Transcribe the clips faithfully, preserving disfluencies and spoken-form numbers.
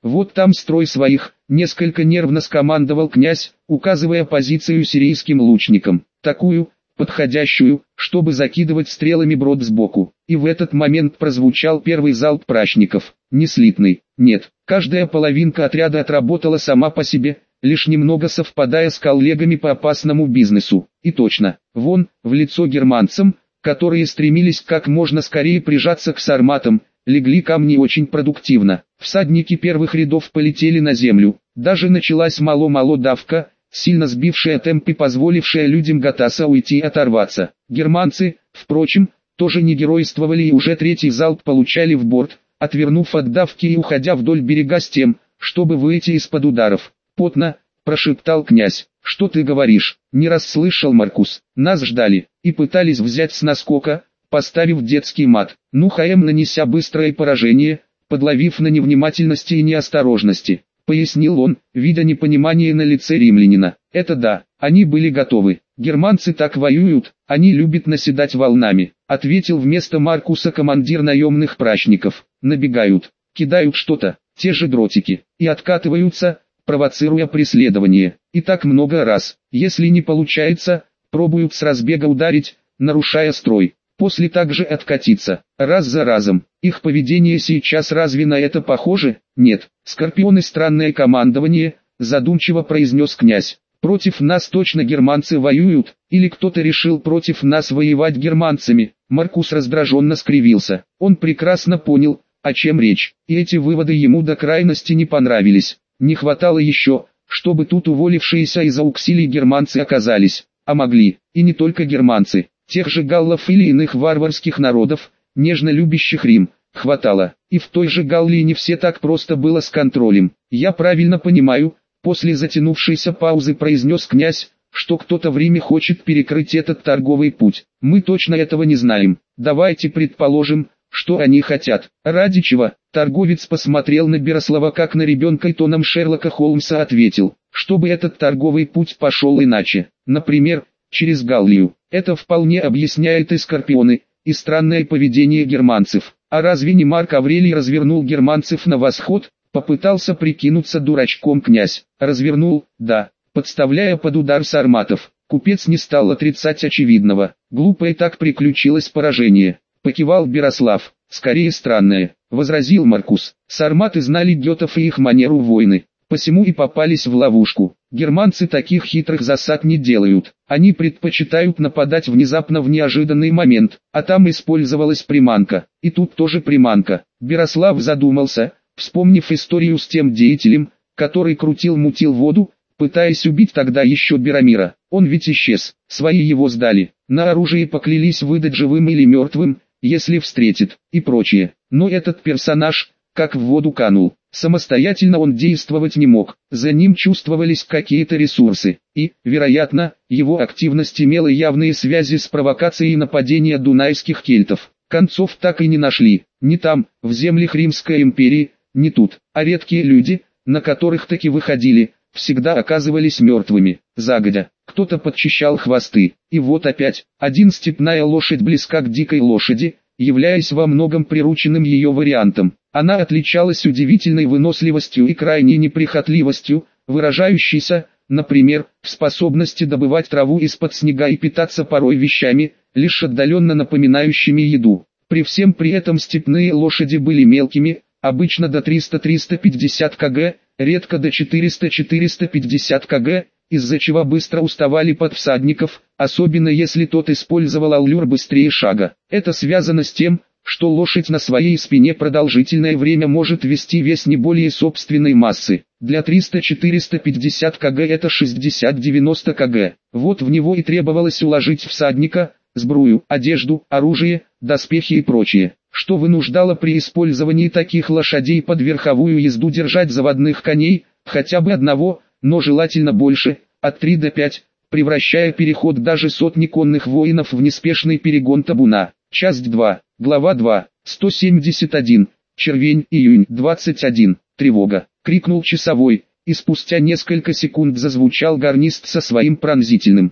Вот там строй своих, несколько нервно скомандовал князь, указывая позицию сирийским лучникам, такую, подходящую, чтобы закидывать стрелами брод сбоку. И в этот момент прозвучал первый залп прачников, не слитный, нет, каждая половинка отряда отработала сама по себе, лишь немного совпадая с коллегами по опасному бизнесу. И точно, вон, в лицо германцам, которые стремились как можно скорее прижаться к сарматам, легли камни очень продуктивно. Всадники первых рядов полетели на землю, даже началась мало-мало давка, сильно сбившая темп и позволившая людям Гатаса уйти и оторваться. Германцы, впрочем, тоже не геройствовали и уже третий залп получали в борт, отвернув от давки и уходя вдоль берега с тем, чтобы выйти из-под ударов. «Потно», — прошептал князь. «Что ты говоришь?» Не расслышал Маркус. «Нас ждали, и пытались взять с наскока, поставив детский мат. Ну ХМ, нанеся быстрое поражение, подловив на невнимательности и неосторожности», — пояснил он, видя непонимание на лице римлянина. «Это да, они были готовы. Германцы так воюют, они любят наседать волнами», — ответил вместо Маркуса командир наемных прачников. «Набегают, кидают что-то, те же дротики, и откатываются, провоцируя преследование. И так много раз. Если не получается, пробуют с разбега ударить, нарушая строй. После также откатиться, раз за разом. Их поведение сейчас разве на это похоже? Нет. Скорпионы — странное командование», — задумчиво произнес князь. «Против нас точно германцы воюют, или кто-то решил против нас воевать германцами?» Маркус раздраженно скривился. Он прекрасно понял, о чем речь, и эти выводы ему до крайности не понравились. Не хватало еще, чтобы тут уволившиеся из ауксилий германцы оказались, а могли, и не только германцы, тех же галлов или иных варварских народов, нежно любящих Рим, хватало. И в той же Галлии не все так просто было с контролем. «Я правильно понимаю», — после затянувшейся паузы произнес князь, «что кто-то в Риме хочет перекрыть этот торговый путь. Мы точно этого не знаем. Давайте предположим, что они хотят. Ради чего?» Торговец посмотрел на Берослава как на ребенка и тоном Шерлока Холмса ответил, чтобы этот торговый путь пошел иначе. Например, через Галлию. Это вполне объясняет и скорпионы, и странное поведение германцев. А разве не Марк Аврелий развернул германцев на восход? Попытался прикинуться дурачком князь. Развернул, да, подставляя под удар сарматов. Купец не стал отрицать очевидного. Глупо и так приключилось поражение. Покивал Берослав. «Скорее странное», — возразил Маркус. «Сарматы знали гетов и их манеру войны, посему и попались в ловушку. Германцы таких хитрых засад не делают, они предпочитают нападать внезапно в неожиданный момент, а там использовалась приманка, и тут тоже приманка». Берослав задумался, вспомнив историю с тем деятелем, который крутил-мутил воду, пытаясь убить тогда еще Беромира. Он ведь исчез, свои его сдали, на оружие поклялись выдать живым или мертвым, если встретит, и прочее. Но этот персонаж, как в воду канул. Самостоятельно он действовать не мог, за ним чувствовались какие-то ресурсы, и, вероятно, его активность имела явные связи с провокацией нападения дунайских кельтов. Концов так и не нашли, ни там, в землях Римской империи, ни тут, а редкие люди, на которых таки выходили, всегда оказывались мертвыми, загодя. Кто-то подчищал хвосты, и вот опять, один степная лошадь близка к дикой лошади, являясь во многом прирученным ее вариантом. Она отличалась удивительной выносливостью и крайней неприхотливостью, выражающейся, например, в способности добывать траву из-под снега и питаться порой вещами, лишь отдаленно напоминающими еду. При всем при этом степные лошади были мелкими, обычно до триста-триста пятьдесят кг, редко до четыреста-четыреста пятьдесят кг, из-за чего быстро уставали под всадников, особенно если тот использовал аллюр быстрее шага. Это связано с тем, что лошадь на своей спине продолжительное время может вести вес не более собственной массы. Для триста-четыреста пятьдесят кг это шестьдесят-девяносто кг. Вот в него и требовалось уложить всадника, сбрую, одежду, оружие, доспехи и прочее, что вынуждало при использовании таких лошадей под верховую езду держать заводных коней, хотя бы одного, но желательно больше, от три до пяти, превращая переход даже сотни конных воинов в неспешный перегон табуна. Часть два, глава два, сто семьдесят один, Червень, июнь, двадцать один, тревога, крикнул часовой, и спустя несколько секунд зазвучал гарнист со своим пронзительным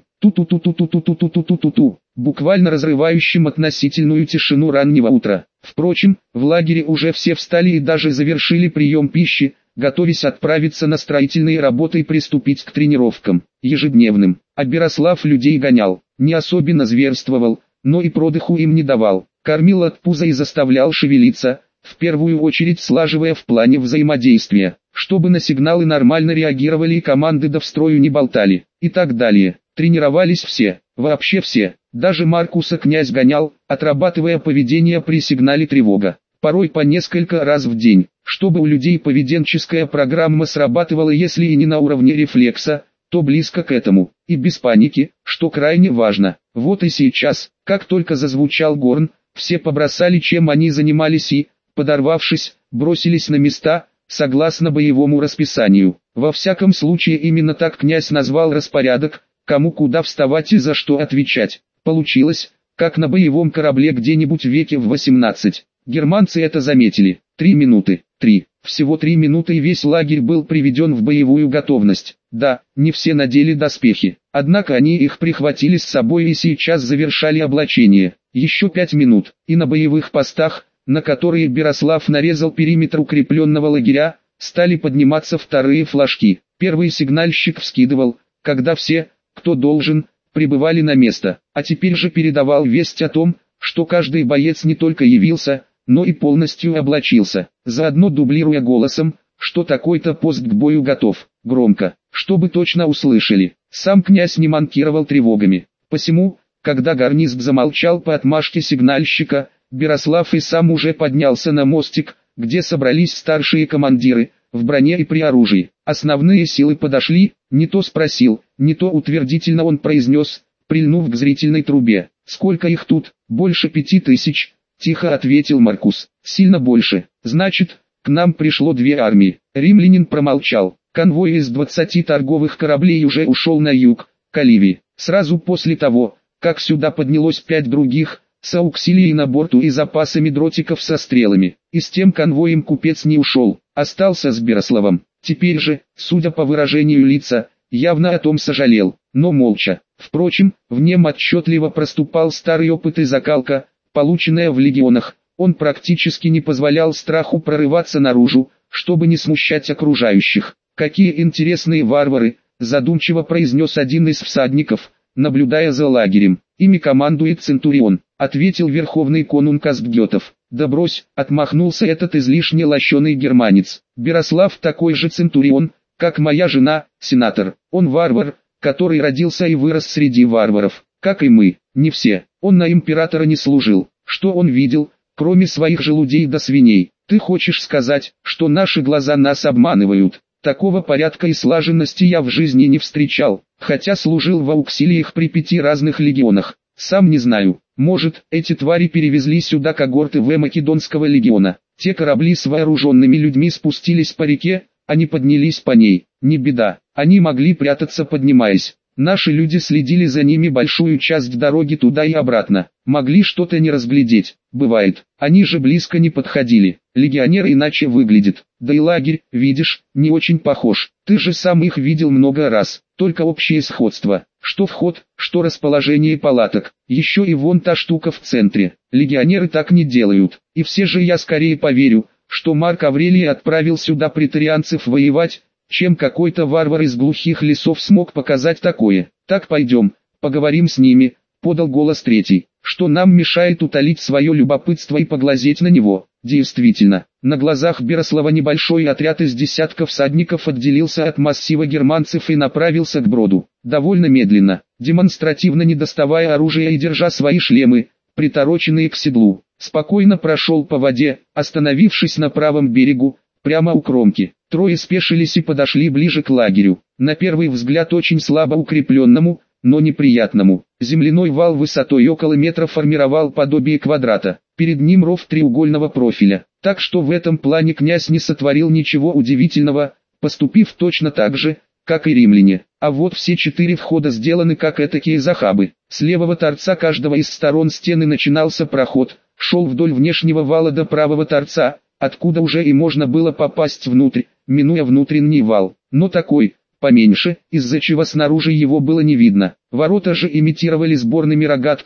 ту-ту-ту-ту-ту-ту-ту-ту-ту-ту, буквально разрывающим относительную тишину раннего утра. Впрочем, в лагере уже все встали и даже завершили прием пищи, готовясь отправиться на строительные работы и приступить к тренировкам, ежедневным. А Берослав людей гонял, не особенно зверствовал, но и продыху им не давал, кормил от пуза и заставлял шевелиться, в первую очередь слаживая в плане взаимодействия, чтобы на сигналы нормально реагировали и команды да в строю не болтали, и так далее. Тренировались все, вообще все, даже Маркуса князь гонял, отрабатывая поведение при сигнале тревога, порой по несколько раз в день, чтобы у людей поведенческая программа срабатывала, если и не на уровне рефлекса, то близко к этому, и без паники, что крайне важно. Вот и сейчас, как только зазвучал горн, все побросали, чем они занимались и, подорвавшись, бросились на места, согласно боевому расписанию. Во всяком случае именно так князь назвал распорядок, кому куда вставать и за что отвечать. Получилось, как на боевом корабле где-нибудь в веке в восемнадцать. Германцы это заметили. Три минуты. Три. Всего три минуты и весь лагерь был приведен в боевую готовность. Да, не все надели доспехи, однако они их прихватили с собой и сейчас завершали облачение. Еще пять минут, и на боевых постах, на которые Берослав нарезал периметр укрепленного лагеря, стали подниматься вторые флажки. Первый сигнальщик вскидывал, когда все, кто должен, прибывали на место, а теперь же передавал весть о том, что каждый боец не только явился, но и полностью облачился, заодно дублируя голосом, что такой-то пост к бою готов, громко, чтобы точно услышали. Сам князь не манкировал тревогами, посему, когда гарнизм замолчал по отмашке сигнальщика, Берослав и сам уже поднялся на мостик, где собрались старшие командиры, в броне и при оружии. Основные силы подошли, не то спросил, не то утвердительно он произнес, прильнув к зрительной трубе. «Сколько их тут? Больше пяти тысяч», — тихо ответил Маркус. «Сильно больше. Значит, к нам пришло две армии». Римлянин промолчал. Конвой из двадцати торговых кораблей уже ушел на юг, к Оливии. Сразу после того, как сюда поднялось пять других, с ауксилией на борту и запасами дротиков со стрелами. И с тем конвоем купец не ушел, остался с Берославом. Теперь же, судя по выражению лица, явно о том сожалел, но молча. Впрочем, в нем отчетливо проступал старый опыт и закалка, полученная в легионах. Он практически не позволял страху прорываться наружу, чтобы не смущать окружающих. «Какие интересные варвары», — задумчиво произнес один из всадников, наблюдая за лагерем. «Ими командует Центурион», — ответил верховный конунг Асгьотов. «Да брось», — отмахнулся этот излишне лощеный германец. «Берослав такой же Центурион, как моя жена, сенатор. Он варвар, который родился и вырос среди варваров, как и мы, не все. Он на императора не служил. Что он видел, кроме своих желудей да свиней? Ты хочешь сказать, что наши глаза нас обманывают? Такого порядка и слаженности я в жизни не встречал, хотя служил в ауксилиях при пяти разных легионах. Сам не знаю, может, эти твари перевезли сюда когорты В Македонского легиона. Те корабли с вооруженными людьми спустились по реке, они поднялись по ней. Не беда, они могли прятаться поднимаясь. Наши люди следили за ними большую часть дороги туда и обратно. Могли что-то не разглядеть, бывает. Они же близко не подходили. Легионер иначе выглядит. Да и лагерь, видишь, не очень похож. Ты же сам их видел много раз. Только общее сходство. Что вход, что расположение палаток. Еще и вон та штука в центре. Легионеры так не делают. И все же я скорее поверю, что Марк Аврелий отправил сюда претарианцев воевать, чем какой-то варвар из глухих лесов смог показать такое. Так пойдем, поговорим с ними, подал голос третий. Что нам мешает утолить свое любопытство и поглазеть на него? Действительно, на глазах Берослава небольшой отряд из десятка всадников отделился от массива германцев и направился к броду. Довольно медленно, демонстративно не доставая оружия и держа свои шлемы, притороченные к седлу, спокойно прошел по воде, остановившись на правом берегу, прямо у кромки. Трое спешились и подошли ближе к лагерю, на первый взгляд очень слабо укрепленному, но неприятному. Земляной вал высотой около метра формировал подобие квадрата, перед ним ров треугольного профиля, так что в этом плане князь не сотворил ничего удивительного, поступив точно так же, как и римляне. А вот все четыре входа сделаны как этакие захабы. С левого торца каждого из сторон стены начинался проход, шел вдоль внешнего вала до правого торца, откуда уже и можно было попасть внутрь, минуя внутренний вал, но такой, поменьше, из-за чего снаружи его было не видно. Ворота же имитировали сборными рогатками,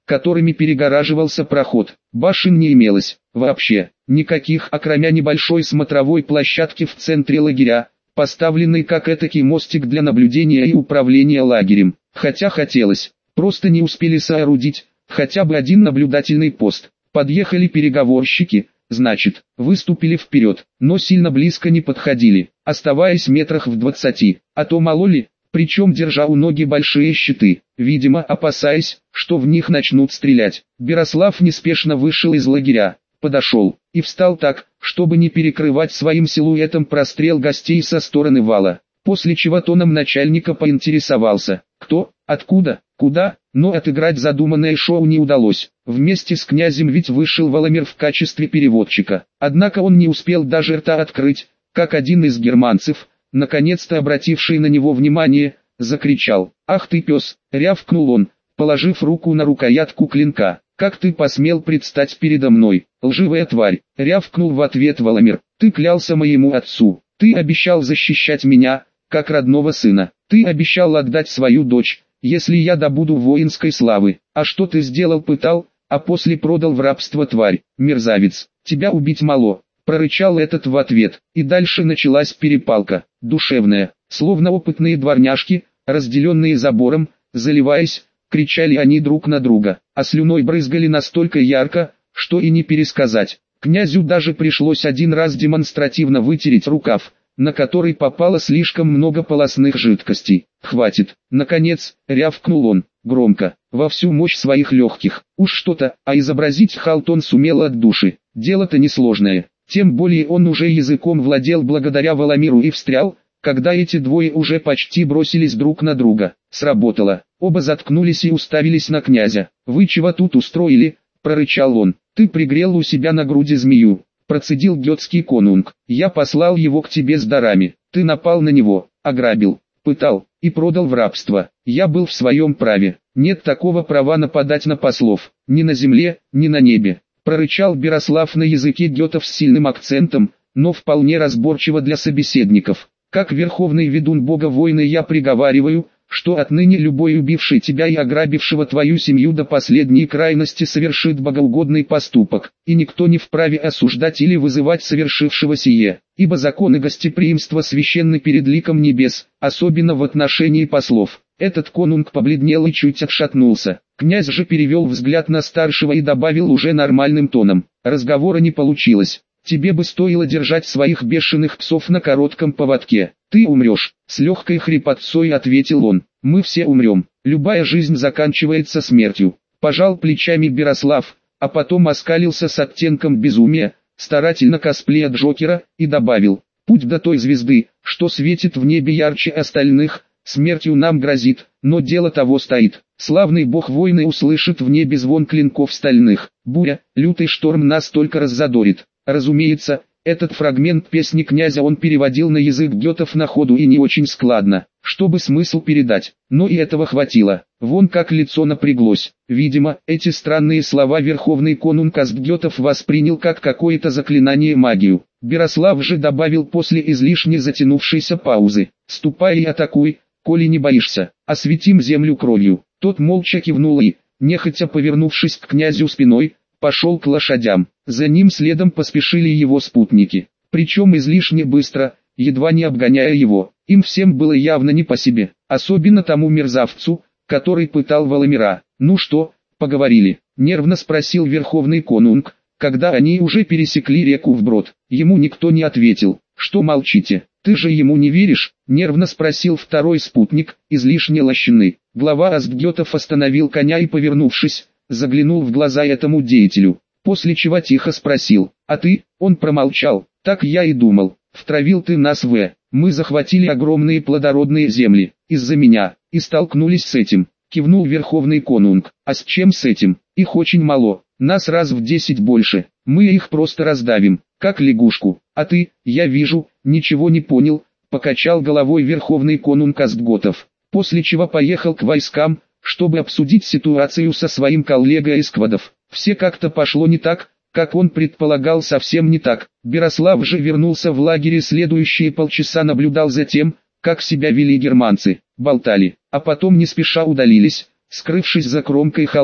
которыми перегораживался проход. Башен не имелось, вообще, никаких, окромя небольшой смотровой площадки в центре лагеря, поставленной как этакий мостик для наблюдения и управления лагерем. Хотя хотелось, просто не успели соорудить хотя бы один наблюдательный пост. Подъехали переговорщики, значит, выступили вперед, но сильно близко не подходили, оставаясь метрах в двадцати, а то мало ли, причем держа у ноги большие щиты, видимо опасаясь, что в них начнут стрелять. Берослав неспешно вышел из лагеря, подошел, и встал так, чтобы не перекрывать своим силуэтом прострел гостей со стороны вала, после чего тоном начальника поинтересовался, кто, откуда, куда, но отыграть задуманное шоу не удалось. Вместе с князем ведь вышел Воломир в качестве переводчика, однако он не успел даже рта открыть, как один из германцев, наконец-то обративший на него внимание, закричал: «Ах ты пес!» — рявкнул он, положив руку на рукоятку клинка. «Как ты посмел предстать передо мной, лживая тварь!» — рявкнул в ответ Воломир. «Ты клялся моему отцу, ты обещал защищать меня, как родного сына, ты обещал отдать свою дочь, если я добуду воинской славы, а что ты сделал? Пытал, а после продал в рабство, тварь, мерзавец, тебя убить мало!» Прорычал этот в ответ, и дальше началась перепалка, душевная, словно опытные дворняжки, разделенные забором, заливаясь, кричали они друг на друга, а слюной брызгали настолько ярко, что и не пересказать. Князю даже пришлось один раз демонстративно вытереть рукав, на который попало слишком много полосных жидкостей. «Хватит!» — наконец, рявкнул он, громко, во всю мощь своих легких. Уж что-то, а изобразить халт он сумел от души. Дело-то несложное. Тем более он уже языком владел благодаря Воломиру и встрял, когда эти двое уже почти бросились друг на друга. Сработало. Оба заткнулись и уставились на князя. «Вы чего тут устроили?» — прорычал он. «Ты пригрел у себя на груди змею», — процедил гетский конунг. «Я послал его к тебе с дарами. Ты напал на него, ограбил, пытал и продал в рабство. Я был в своем праве. Нет такого права нападать на послов, ни на земле, ни на небе», — прорычал Берослав на языке гетов с сильным акцентом, но вполне разборчиво для собеседников. «Как верховный ведун бога войны я приговариваю, что отныне любой убивший тебя и ограбившего твою семью до последней крайности совершит богоугодный поступок, и никто не вправе осуждать или вызывать совершившего сие, ибо закон и гостеприимство священны перед ликом небес, особенно в отношении послов». Этот конунг побледнел и чуть отшатнулся. Князь же перевел взгляд на старшего и добавил уже нормальным тоном: «Разговора не получилось. Тебе бы стоило держать своих бешеных псов на коротком поводке. Ты умрешь», — с легкой хрипотцой ответил он. «Мы все умрем. Любая жизнь заканчивается смертью». Пожал плечами Берослав, а потом оскалился с оттенком безумия, старательно косплея Джокера, и добавил: «Путь до той звезды, что светит в небе ярче остальных, смертью нам грозит, но дело того стоит. Славный бог войны услышит в небе звон клинков стальных. Буря, лютый шторм нас только раззадорит». Разумеется, этот фрагмент песни князя он переводил на язык гетов на ходу и не очень складно, чтобы смысл передать, но и этого хватило. Вон как лицо напряглось. Видимо, эти странные слова верховный конунг Астгетов воспринял как какое-то заклинание магию. Берослав же добавил после излишне затянувшейся паузы: «Ступай и атакуй, коли не боишься, осветим землю кровью». Тот молча кивнул и, нехотя повернувшись к князю спиной, пошел к лошадям. За ним следом поспешили его спутники, причем излишне быстро, едва не обгоняя его. Им всем было явно не по себе, особенно тому мерзавцу, который пытал Воломира. «Ну что, поговорили?» — нервно спросил верховный конунг, когда они уже пересекли реку вброд. Ему никто не ответил. «Что молчите? Ты же ему не веришь?» — нервно спросил второй спутник, излишне лощеный. Глава Астгетов остановил коня и, повернувшись, заглянул в глаза этому деятелю, после чего тихо спросил: «А ты?» Он промолчал. «Так я и думал. Втравил ты нас в... Мы захватили огромные плодородные земли, из-за меня, и столкнулись с этим», — кивнул верховный конунг. «А с чем с этим? Их очень мало, нас раз в десять больше, мы их просто раздавим, как лягушку. А ты, я вижу, ничего не понял», — покачал головой верховный конунг Астготов, после чего поехал к войскам, чтобы обсудить ситуацию со своим коллегой из квадов. Все как-то пошло не так, как он предполагал, совсем не так. Берослав же вернулся в лагерь и следующие полчаса наблюдал за тем, как себя вели германцы, болтали, а потом не спеша удалились, скрывшись за кромкой холма.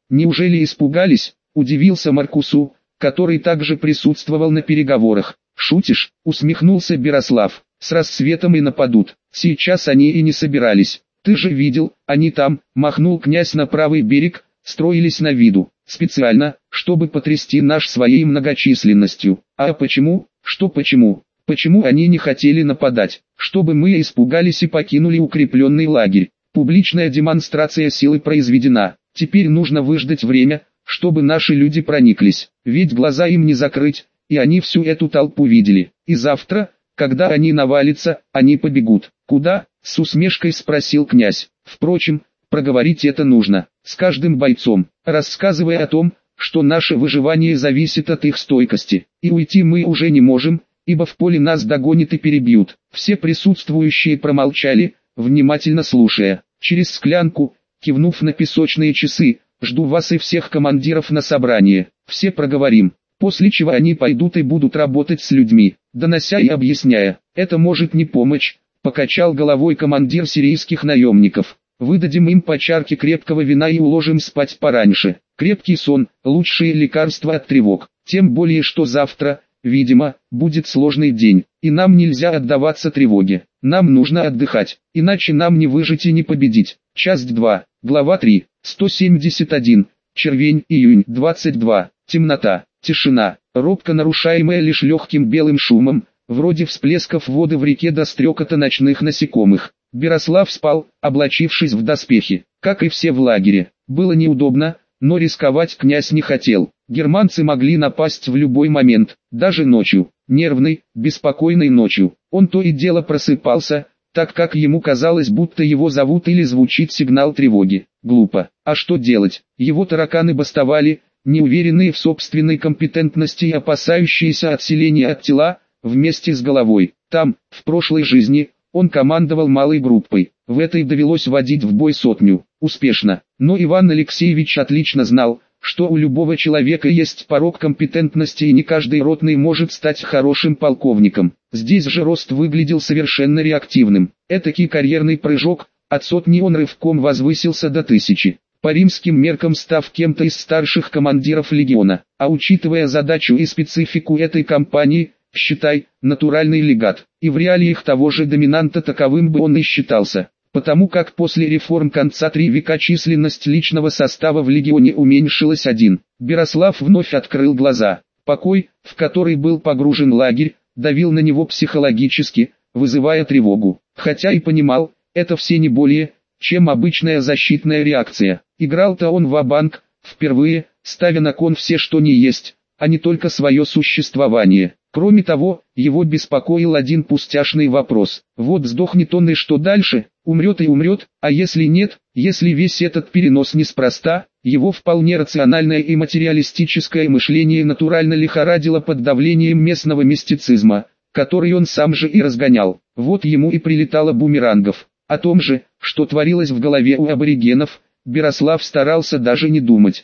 Неужели испугались? Удивился Маркусу, который также присутствовал на переговорах. «Шутишь?» — усмехнулся Берослав. «С рассветом и нападут. Сейчас они и не собирались. Ты же видел, они там», — махнул князь на правый берег, строились на виду. «Специально, чтобы потрясти наш своей многочисленностью». «А почему? Что почему? Почему они не хотели нападать? Чтобы мы испугались и покинули укрепленный лагерь. Публичная демонстрация силы произведена. Теперь нужно выждать время, чтобы наши люди прониклись. Ведь глаза им не закрыть, и они всю эту толпу видели. И завтра, когда они навалятся, они побегут». «Куда?» — с усмешкой спросил князь. «Впрочем, проговорить это нужно, с каждым бойцом, рассказывая о том, что наше выживание зависит от их стойкости. И уйти мы уже не можем, ибо в поле нас догонят и перебьют». Все присутствующие промолчали, внимательно слушая. Через склянку, кивнув на песочные часы: «Жду вас и всех командиров на собрание. Все проговорим». После чего они пойдут и будут работать с людьми, донося и объясняя. «Это может не помочь», — покачал головой командир сирийских наемников. «Выдадим им по чарке крепкого вина и уложим спать пораньше. Крепкий сон — лучшее лекарство от тревог. Тем более что завтра, видимо, будет сложный день, и нам нельзя отдаваться тревоге. Нам нужно отдыхать, иначе нам не выжить и не победить». Часть два, глава три, сто семьдесят один, Червень, июнь, двадцать два, темнота, тишина, робко нарушаемая лишь легким белым шумом, вроде всплесков воды в реке до стрекота ночных насекомых. Берослав спал, облачившись в доспехи, как и все в лагере. Было неудобно, но рисковать князь не хотел. Германцы могли напасть в любой момент, даже ночью, нервной, беспокойной ночью. Он то и дело просыпался, так как ему казалось, будто его зовут или звучит сигнал тревоги. Глупо. А что делать? Его тараканы бастовали, неуверенные в собственной компетентности и опасающиеся отселения от тела, вместе с головой. Там, в прошлой жизни, он командовал малой группой. В этой довелось водить в бой сотню. Успешно. Но Иван Алексеевич отлично знал, что у любого человека есть порог компетентности, и не каждый ротный может стать хорошим полковником. Здесь же рост выглядел совершенно реактивным. Этакий карьерный прыжок, от сотни он рывком возвысился до тысячи, по римским меркам став кем-то из старших командиров легиона. А учитывая задачу и специфику этой кампании, считай, натуральный легат. И в реалиях того же доминанта таковым бы он и считался. Потому как после реформ конца три века численность личного состава в легионе уменьшилась один. Берослав вновь открыл глаза. Покой, в который был погружен лагерь, давил на него психологически, вызывая тревогу. Хотя и понимал, это все не более, чем обычная защитная реакция. Играл-то он ва-банк, впервые, ставя на кон все что ни есть, а не только свое существование. Кроме того, его беспокоил один пустяшный вопрос. Вот сдохнет он и что дальше? Умрет и умрет, а если нет, если весь этот перенос неспроста? Его вполне рациональное и материалистическое мышление натурально лихорадило под давлением местного мистицизма, который он сам же и разгонял. Вот ему и прилетало бумерангов. О том же, что творилось в голове у аборигенов, Берослав старался даже не думать.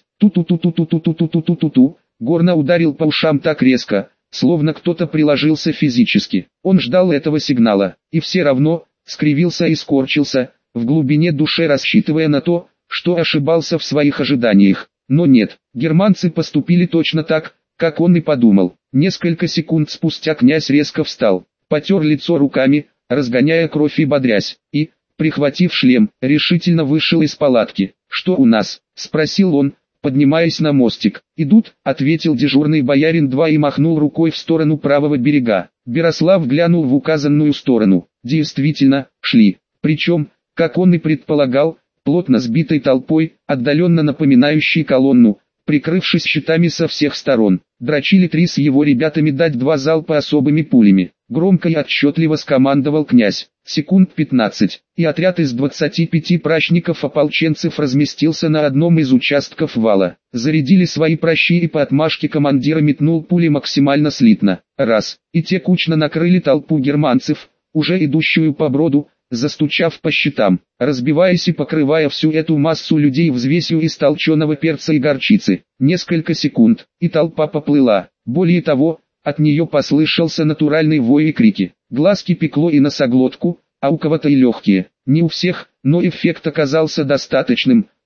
Ту-ту-ту-ту-ту-ту-ту-ту-ту-ту, горно ударил по ушам так резко, словно кто-то приложился физически. Он ждал этого сигнала, и все равно, скривился и скорчился, в глубине души рассчитывая на то, что ошибался в своих ожиданиях. Но нет, германцы поступили точно так, как он и подумал. Несколько секунд спустя князь резко встал, потер лицо руками, разгоняя кровь и бодрясь, и, прихватив шлем, решительно вышел из палатки. «Что у нас?» — спросил он, поднимаясь на мостик. «Идут», — ответил дежурный боярин два и махнул рукой в сторону правого берега. Берослав глянул в указанную сторону. Действительно, шли. Причем, как он и предполагал, плотно сбитой толпой, отдаленно напоминающей колонну, прикрывшись щитами со всех сторон. Дрочили три с его ребятами дать два залпа особыми пулями. Громко и отчетливо скомандовал князь. Секунд пятнадцать, и отряд из двадцати пяти пращников-ополченцев разместился на одном из участков вала. Зарядили свои пращи, и по отмашке командира метнул пули максимально слитно. Раз, и те кучно накрыли толпу германцев, уже идущую по броду, застучав по щитам, разбиваясь и покрывая всю эту массу людей взвесью из толченого перца и горчицы. Несколько секунд, и толпа поплыла. Более того, от нее послышался натуральный вой и крики. Глазки пекло и носоглотку, а у кого-то и легкие. Не у всех, но эффект оказался достаточным,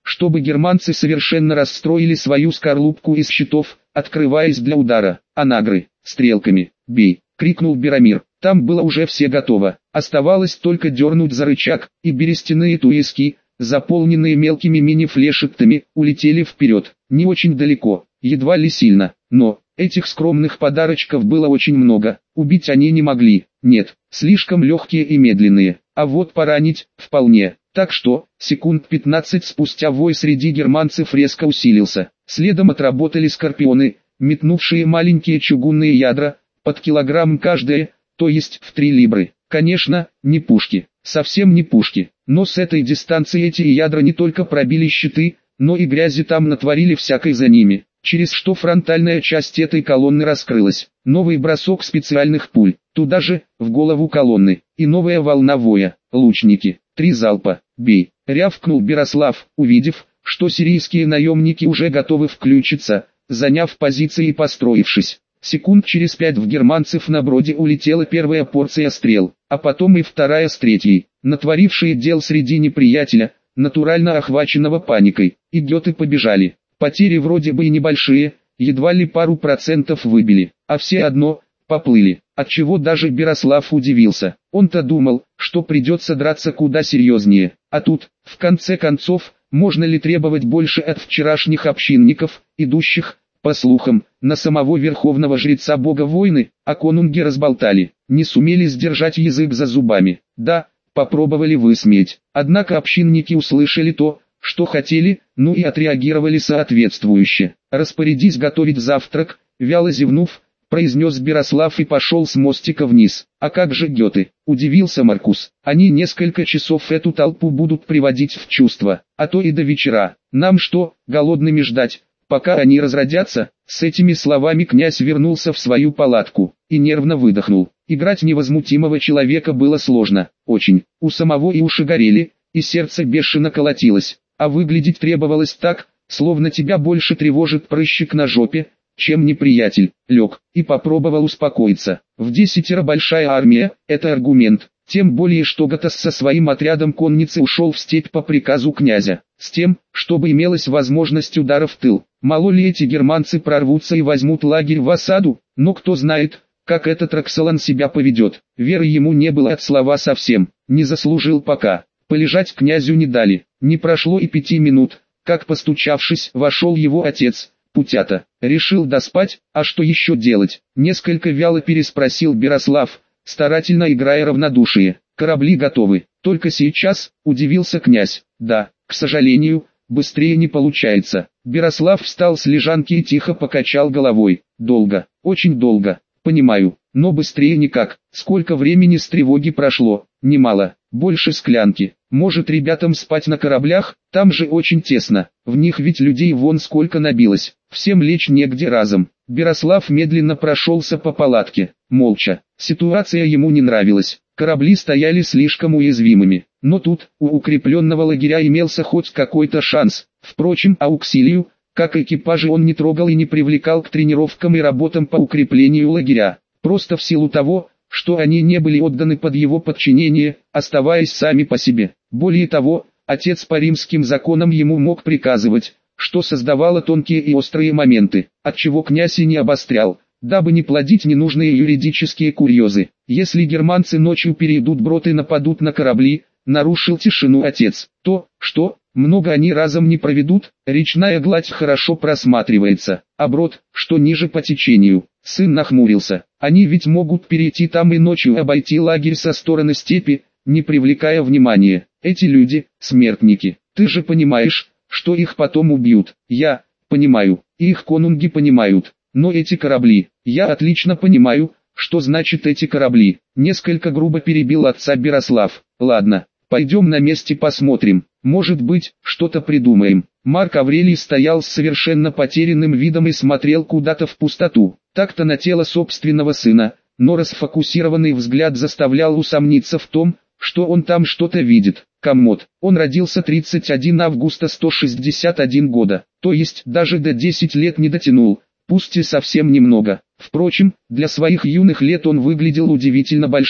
чтобы германцы совершенно расстроили свою скорлупку из щитов, открываясь для удара. «Анагры, стрелками, бей!» — крикнул Берамир. Там было уже все готово. Оставалось только дернуть за рычаг, и берестяные туиски, заполненные мелкими мини-флешеттами, улетели вперед. Не очень далеко, едва ли сильно, но этих скромных подарочков было очень много. Убить они не могли, нет, слишком легкие и медленные, а вот поранить – вполне. Так что, секунд пятнадцать спустя вой среди германцев резко усилился. Следом отработали скорпионы, метнувшие маленькие чугунные ядра, под килограмм каждое, то есть в три либры. Конечно, не пушки, совсем не пушки, но с этой дистанции эти ядра не только пробили щиты, но и грязи там натворили всякой за ними, через что фронтальная часть этой колонны раскрылась. Новый бросок специальных пуль, туда же, в голову колонны, и новая волна воя. Лучники, три залпа, бей, рявкнул Берослав, увидев, что сирийские наемники уже готовы включиться, заняв позиции и построившись. Секунд через пять в германцев на броде улетела первая порция стрел, а потом и вторая с третьей, натворившие дел среди неприятеля, натурально охваченного паникой. Идиоты побежали. Потери вроде бы и небольшие, едва ли пару процентов выбили, а все одно поплыли, отчего даже Берослав удивился. Он-то думал, что придется драться куда серьезнее, а тут, в конце концов, можно ли требовать больше от вчерашних общинников, идущих, по слухам, на самого верховного жреца бога войны, а конунги разболтали, не сумели сдержать язык за зубами. Да, попробовали высмеять, однако общинники услышали то, что хотели, ну и отреагировали соответствующе. «Распорядись готовить завтрак», вяло зевнув, произнес Берослав и пошел с мостика вниз. «А как же гёты?» – удивился Маркус. «Они несколько часов эту толпу будут приводить в чувство, а то и до вечера. Нам что, голодными ждать, пока они разродятся?» С этими словами князь вернулся в свою палатку и нервно выдохнул. Играть невозмутимого человека было сложно, очень. У самого и уши горели, и сердце бешено колотилось, а выглядеть требовалось так, словно тебя больше тревожит прыщик на жопе, чем неприятель. Лег и попробовал успокоиться. В десятеро большая армия – это аргумент. Тем более что Гатас со своим отрядом конницы ушел в степь по приказу князя, с тем, чтобы имелась возможность удара в тыл. Мало ли эти германцы прорвутся и возьмут лагерь в осаду, но кто знает, как этот Роксолан себя поведет. Веры ему не было от слова совсем, не заслужил пока. Полежать князю не дали. Не прошло и пяти минут, как постучавшись, вошел его отец, Путята. Решил доспать, а что еще делать? Несколько вяло переспросил Берослав, старательно играя равнодушие. «Корабли готовы, только сейчас», — удивился князь. «Да, к сожалению, быстрее не получается». Берослав встал с лежанки и тихо покачал головой. «Долго, очень долго, понимаю, но быстрее никак. Сколько времени с тревоги прошло? Немало, больше склянки. Может ребятам спать на кораблях? Там же очень тесно, в них ведь людей вон сколько набилось, всем лечь негде разом». Берослав медленно прошелся по палатке, молча. Ситуация ему не нравилась, корабли стояли слишком уязвимыми. Но тут, у укрепленного лагеря имелся хоть какой-то шанс. Впрочем, Ауксилию, как экипажи он не трогал и не привлекал к тренировкам и работам по укреплению лагеря. Просто в силу того, что они не были отданы под его подчинение, оставаясь сами по себе. Более того, отец по римским законам ему мог приказывать, что создавало тонкие и острые моменты, отчего князь и не обострял, дабы не плодить ненужные юридические курьезы. Если германцы ночью перейдут брод и нападут на корабли, нарушил тишину отец, то, что, много они разом не проведут, речная гладь хорошо просматривается, а брод, что ниже по течению. Сын нахмурился, они ведь могут перейти там и ночью обойти лагерь со стороны степи, не привлекая внимания. Эти люди, смертники, ты же понимаешь, что их потом убьют. Я понимаю, и их конунги понимают, но эти корабли, я отлично понимаю, что значит эти корабли. Несколько грубо перебил отца Берослав. Ладно, пойдем на месте посмотрим, может быть, что-то придумаем. Марк Аврелий стоял с совершенно потерянным видом и смотрел куда-то в пустоту, так-то на тело собственного сына, но расфокусированный взгляд заставлял усомниться в том, что он там что-то видит. Коммод. Он родился тридцать первого августа сто шестьдесят один года, то есть даже до десяти лет не дотянул, пусть и совсем немного. Впрочем, для своих юных лет он выглядел удивительно большим.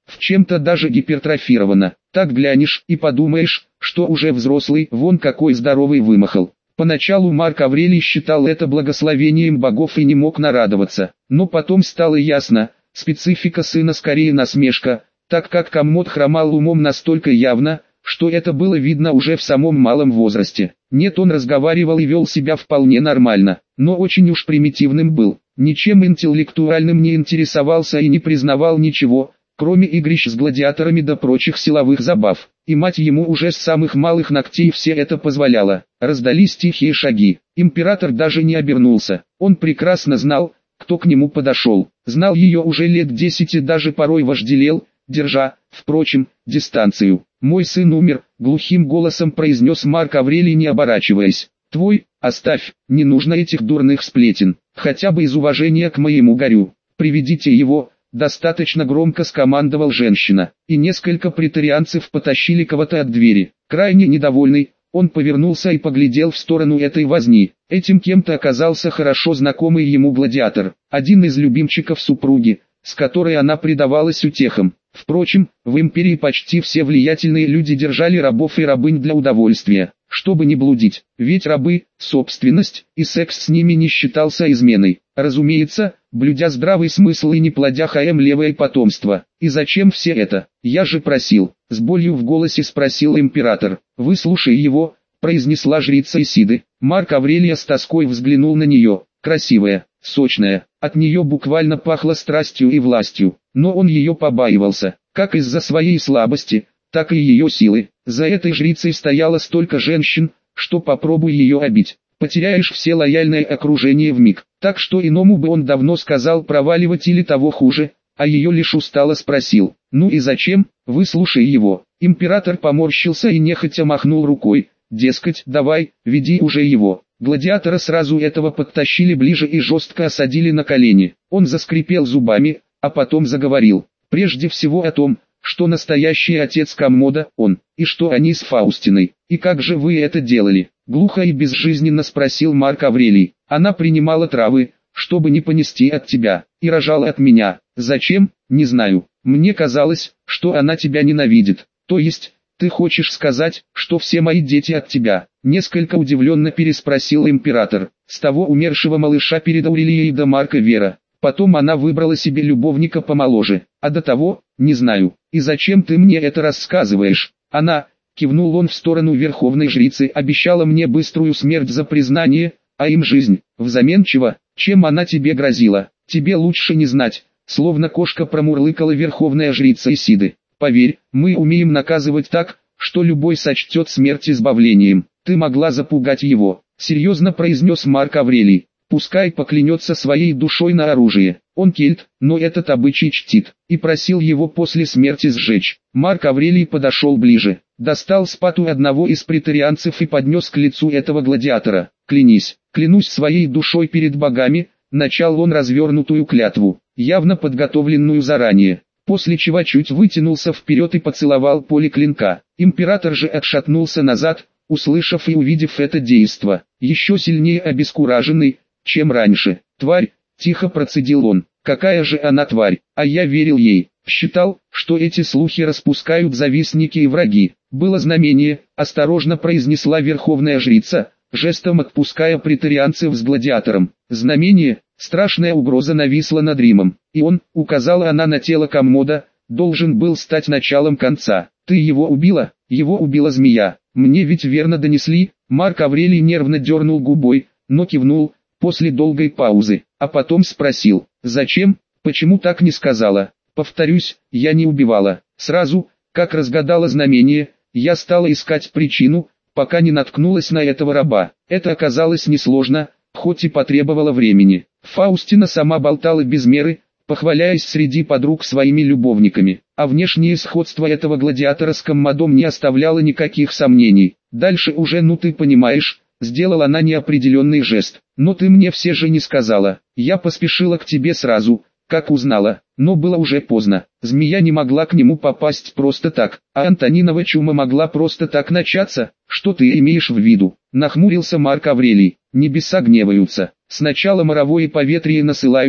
в чем-то даже гипертрофирована. Так глянешь и подумаешь, что уже взрослый, вон какой здоровый вымахал. Поначалу Марк Аврелий считал это благословением богов и не мог нарадоваться, но потом стало ясно, специфика сына скорее насмешка, так как Коммод хромал умом настолько явно, что это было видно уже в самом малом возрасте. Нет, он разговаривал и вел себя вполне нормально, но очень уж примитивным был, ничем интеллектуальным не интересовался и не признавал ничего, кроме игрищ с гладиаторами да прочих силовых забав. И мать ему уже с самых малых ногтей все это позволяла. Раздались тихие шаги. Император даже не обернулся. Он прекрасно знал, кто к нему подошел. Знал ее уже лет десять и даже порой вожделел, держа, впрочем, дистанцию. «Мой сын умер», — глухим голосом произнес Марк Аврелий, не оборачиваясь. «Твой, оставь, не нужно этих дурных сплетен, хотя бы из уважения к моему горю. Приведите его». Достаточно громко скомандовал женщина, и несколько претарианцев потащили кого-то от двери. Крайне недовольный, он повернулся и поглядел в сторону этой возни. Этим кем-то оказался хорошо знакомый ему гладиатор, один из любимчиков супруги, с которой она предавалась утехам. Впрочем, в империи почти все влиятельные люди держали рабов и рабынь для удовольствия, чтобы не блудить, ведь рабы, собственность, и секс с ними не считался изменой. Разумеется, блюдя здравый смысл и не плодя хаем левое потомство. И зачем все это? Я же просил, с болью в голосе спросил император. «Выслушай его», произнесла жрица Исиды. Марк Аврелий с тоской взглянул на нее. Красивая, сочная, от нее буквально пахло страстью и властью, но он ее побаивался, как из-за своей слабости, так и ее силы. За этой жрицей стояло столько женщин, что попробуй ее обить, потеряешь все лояльное окружение вмиг. Так что иному бы он давно сказал проваливать или того хуже, а ее лишь устало спросил: «Ну и зачем? Выслушай его». Император поморщился и нехотя махнул рукой, дескать, давай, веди уже его. Гладиатора сразу этого подтащили ближе и жестко осадили на колени. Он заскрипел зубами, а потом заговорил. Прежде всего о том, что настоящий отец Коммода он, и что они с Фаустиной. «И как же вы это делали?» — глухо и безжизненно спросил Марк Аврелий. «Она принимала травы, чтобы не понести от тебя, и рожала от меня. Зачем? Не знаю. Мне казалось, что она тебя ненавидит. То есть, ты хочешь сказать, что все мои дети от тебя?» Несколько удивленно переспросил император. «С того умершего малыша перед Аурелией до Марка Вера. Потом она выбрала себе любовника помоложе, а до того, не знаю. И зачем ты мне это рассказываешь? Она...» Кивнул он в сторону верховной жрицы, обещала мне быструю смерть за признание, а им жизнь. Взамен чего? Чем она тебе грозила? Тебе лучше не знать. Словно кошка промурлыкала верховная жрица Исиды. Поверь, мы умеем наказывать так, что любой сочтет смерть избавлением. Ты могла запугать его, серьезно произнес Марк Аврелий. Пускай поклянется своей душой на оружие. Он кельт, но этот обычай чтит, и просил его после смерти сжечь. Марк Аврелий подошел ближе, достал спату одного из претарианцев и поднес к лицу этого гладиатора. «Клянись, клянусь своей душой перед богами», начал он развернутую клятву, явно подготовленную заранее, после чего чуть вытянулся вперед и поцеловал поле клинка. Император же отшатнулся назад, услышав и увидев это действо, еще сильнее обескураженный, чем раньше. «Тварь!» — тихо процедил он. «Какая же она тварь, а я верил ей, считал, что эти слухи распускают завистники и враги. Было знамение», — осторожно произнесла верховная жрица, жестом отпуская претарианцев с гладиатором. «Знамение, страшная угроза нависла над Римом, и он, указала она на тело Коммода, должен был стать началом конца. Ты его убила, его убила змея. Мне ведь верно донесли». Марк Аврелий нервно дернул губой, но кивнул, после долгой паузы, а потом спросил: «Зачем? Почему так не сказала?» «Повторюсь, я не убивала. Сразу, как разгадала знамение, я стала искать причину, пока не наткнулась на этого раба. Это оказалось несложно, хоть и потребовало времени. Фаустина сама болтала без меры, похваляясь среди подруг своими любовниками, а внешнее сходство этого гладиатора с Коммодом не оставляло никаких сомнений. Дальше уже, ну ты понимаешь, сделала она неопределенный жест. «Но ты мне все же не сказала. Я поспешила к тебе сразу, как узнала, но было уже поздно. Змея не могла к нему попасть просто так, а Антонинова чума могла просто так начаться. Что ты имеешь в виду?» Нахмурился Марк Аврелий. «Небеса гневаются. Сначала моровое поветрие насылают,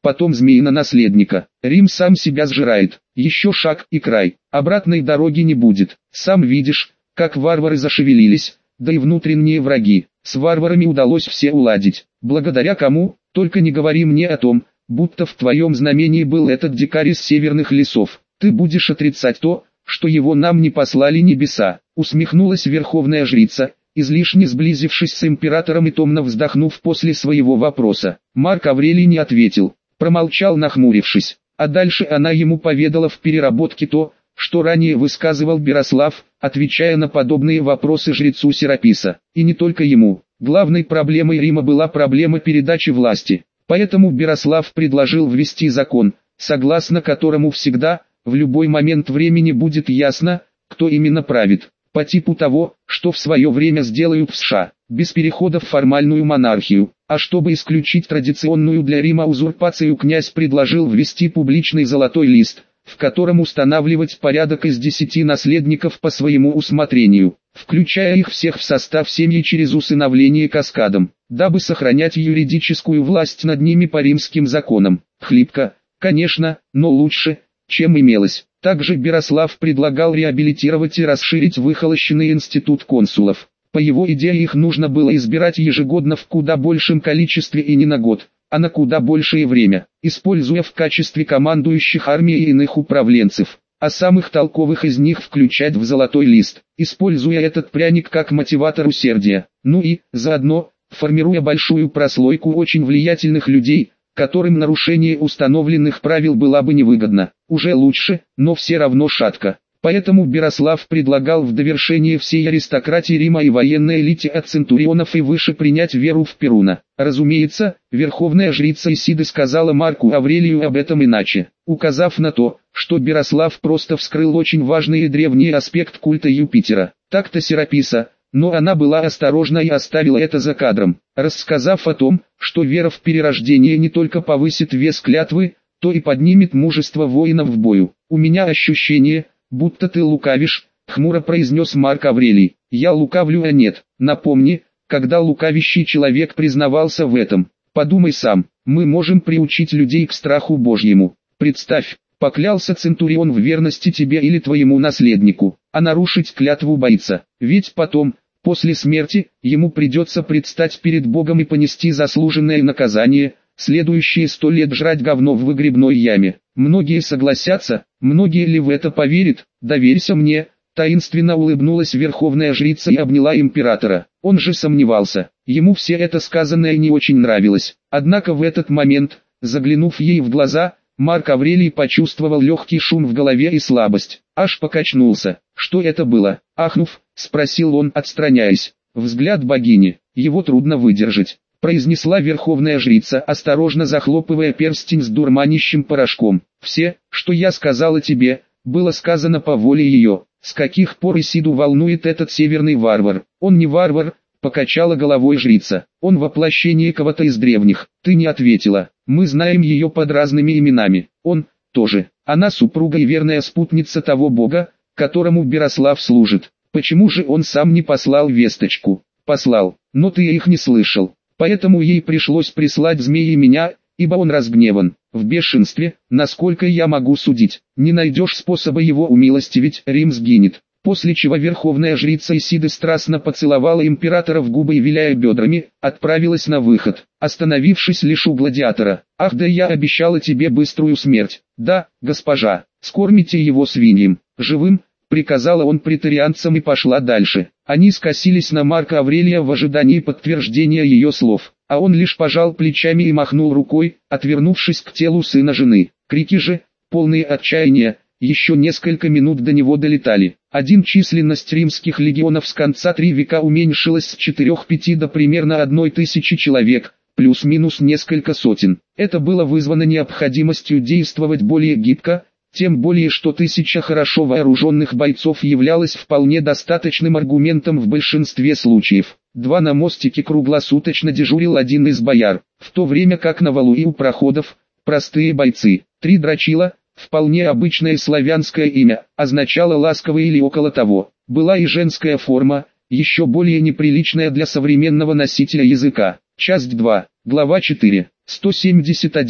потом змеина наследника. Рим сам себя сжирает, еще шаг и край, обратной дороги не будет. Сам видишь, как варвары зашевелились, да и внутренние враги. С варварами удалось все уладить. Благодаря кому? Только не говори мне о том, будто в твоем знамении был этот дикарь из северных лесов. Ты будешь отрицать то, что его нам не послали небеса. Усмехнулась верховная жрица, излишне сблизившись с императором и томно вздохнув после своего вопроса. Марк Аврелий не ответил, промолчал, нахмурившись. А дальше она ему поведала в переработке то, что ранее высказывал Берослав, отвечая на подобные вопросы жрецу Сераписа. И не только ему. Главной проблемой Рима была проблема передачи власти. Поэтому Берослав предложил ввести закон, согласно которому всегда, в любой момент времени будет ясно, кто именно правит. По типу того, что в свое время сделают в США, без перехода в формальную монархию. А чтобы исключить традиционную для Рима узурпацию, князь предложил ввести публичный золотой лист, в котором устанавливать порядок из десяти наследников по своему усмотрению, включая их всех в состав семьи через усыновление каскадом, дабы сохранять юридическую власть над ними по римским законам. Хлипко, конечно, но лучше, чем имелось. Также Берослав предлагал реабилитировать и расширить выхолощенный институт консулов. По его идее их нужно было избирать ежегодно в куда большем количестве и не на год, а на куда большее время, используя в качестве командующих армией и иных управленцев, а самых толковых из них включать в золотой лист, используя этот пряник как мотиватор усердия, ну и, заодно, формируя большую прослойку очень влиятельных людей, которым нарушение установленных правил было бы невыгодно. Уже лучше, но все равно шатко. Поэтому Берослав предлагал в довершение всей аристократии Рима и военной элите от центурионов и выше принять веру в Перуна. Разумеется, верховная жрица Исиды сказала Марку Аврелию об этом иначе, указав на то, что Берослав просто вскрыл очень важный и древний аспект культа Юпитера, так-то Сераписа, но она была осторожна и оставила это за кадром, рассказав о том, что вера в перерождение не только повысит вес клятвы, то и поднимет мужество воинов в бою. «У меня ощущение, будто ты лукавишь», — хмуро произнес Марк Аврелий. «Я лукавлю, а нет. Напомни, когда лукавящий человек признавался в этом. Подумай сам, мы можем приучить людей к страху Божьему. Представь, поклялся центурион в верности тебе или твоему наследнику, а нарушить клятву боится. Ведь потом, после смерти, ему придется предстать перед Богом и понести заслуженное наказание, следующие сто лет жрать говно в выгребной яме. Многие согласятся, многие ли в это поверят? Доверься мне». Таинственно улыбнулась верховная жрица и обняла императора. Он же сомневался, ему все это сказанное не очень нравилось. Однако в этот момент, заглянув ей в глаза, Марк Аврелий почувствовал легкий шум в голове и слабость. Аж покачнулся. Что это было? Ахнув, спросил он, отстраняясь. Взгляд богини, его трудно выдержать, произнесла верховная жрица, осторожно захлопывая перстень с дурманящим порошком. Все, что я сказала тебе, было сказано по воле ее. С каких пор Исиду волнует этот северный варвар? Он не варвар, покачала головой жрица. Он воплощение кого-то из древних. Ты не ответила. Мы знаем ее под разными именами. Он тоже. Она супруга и верная спутница того бога, которому Берослав служит. Почему же он сам не послал весточку? Послал, но ты их не слышал. Поэтому ей пришлось прислать змеи меня, ибо он разгневан, в бешенстве, насколько я могу судить. Не найдешь способа его умилостивить, Рим сгинет. После чего верховная жрица Исиды страстно поцеловала императора в губы и, виляя бедрами, отправилась на выход, остановившись лишь у гладиатора. «Ах да, я обещала тебе быструю смерть». «Да, госпожа, скормите его свиньям, живым», приказала он претарианцам и пошла дальше. Они скосились на Марка Аврелия в ожидании подтверждения ее слов, а он лишь пожал плечами и махнул рукой, отвернувшись к телу сына жены. Крики же, полные отчаяния, еще несколько минут до него долетали. Один численность римских легионов с конца три века уменьшилась с четырёх-пяти до примерно одной тысячи человек, плюс-минус несколько сотен. Это было вызвано необходимостью действовать более гибко, тем более что тысяча хорошо вооруженных бойцов являлась вполне достаточным аргументом в большинстве случаев. Два на мостике круглосуточно дежурил один из бояр, в то время как на валу и у проходов, простые бойцы. Три дрочила, вполне обычное славянское имя, означало ласковый или около того. Была и женская форма, еще более неприличная для современного носителя языка. Часть два, глава четыре, сто семьдесят один.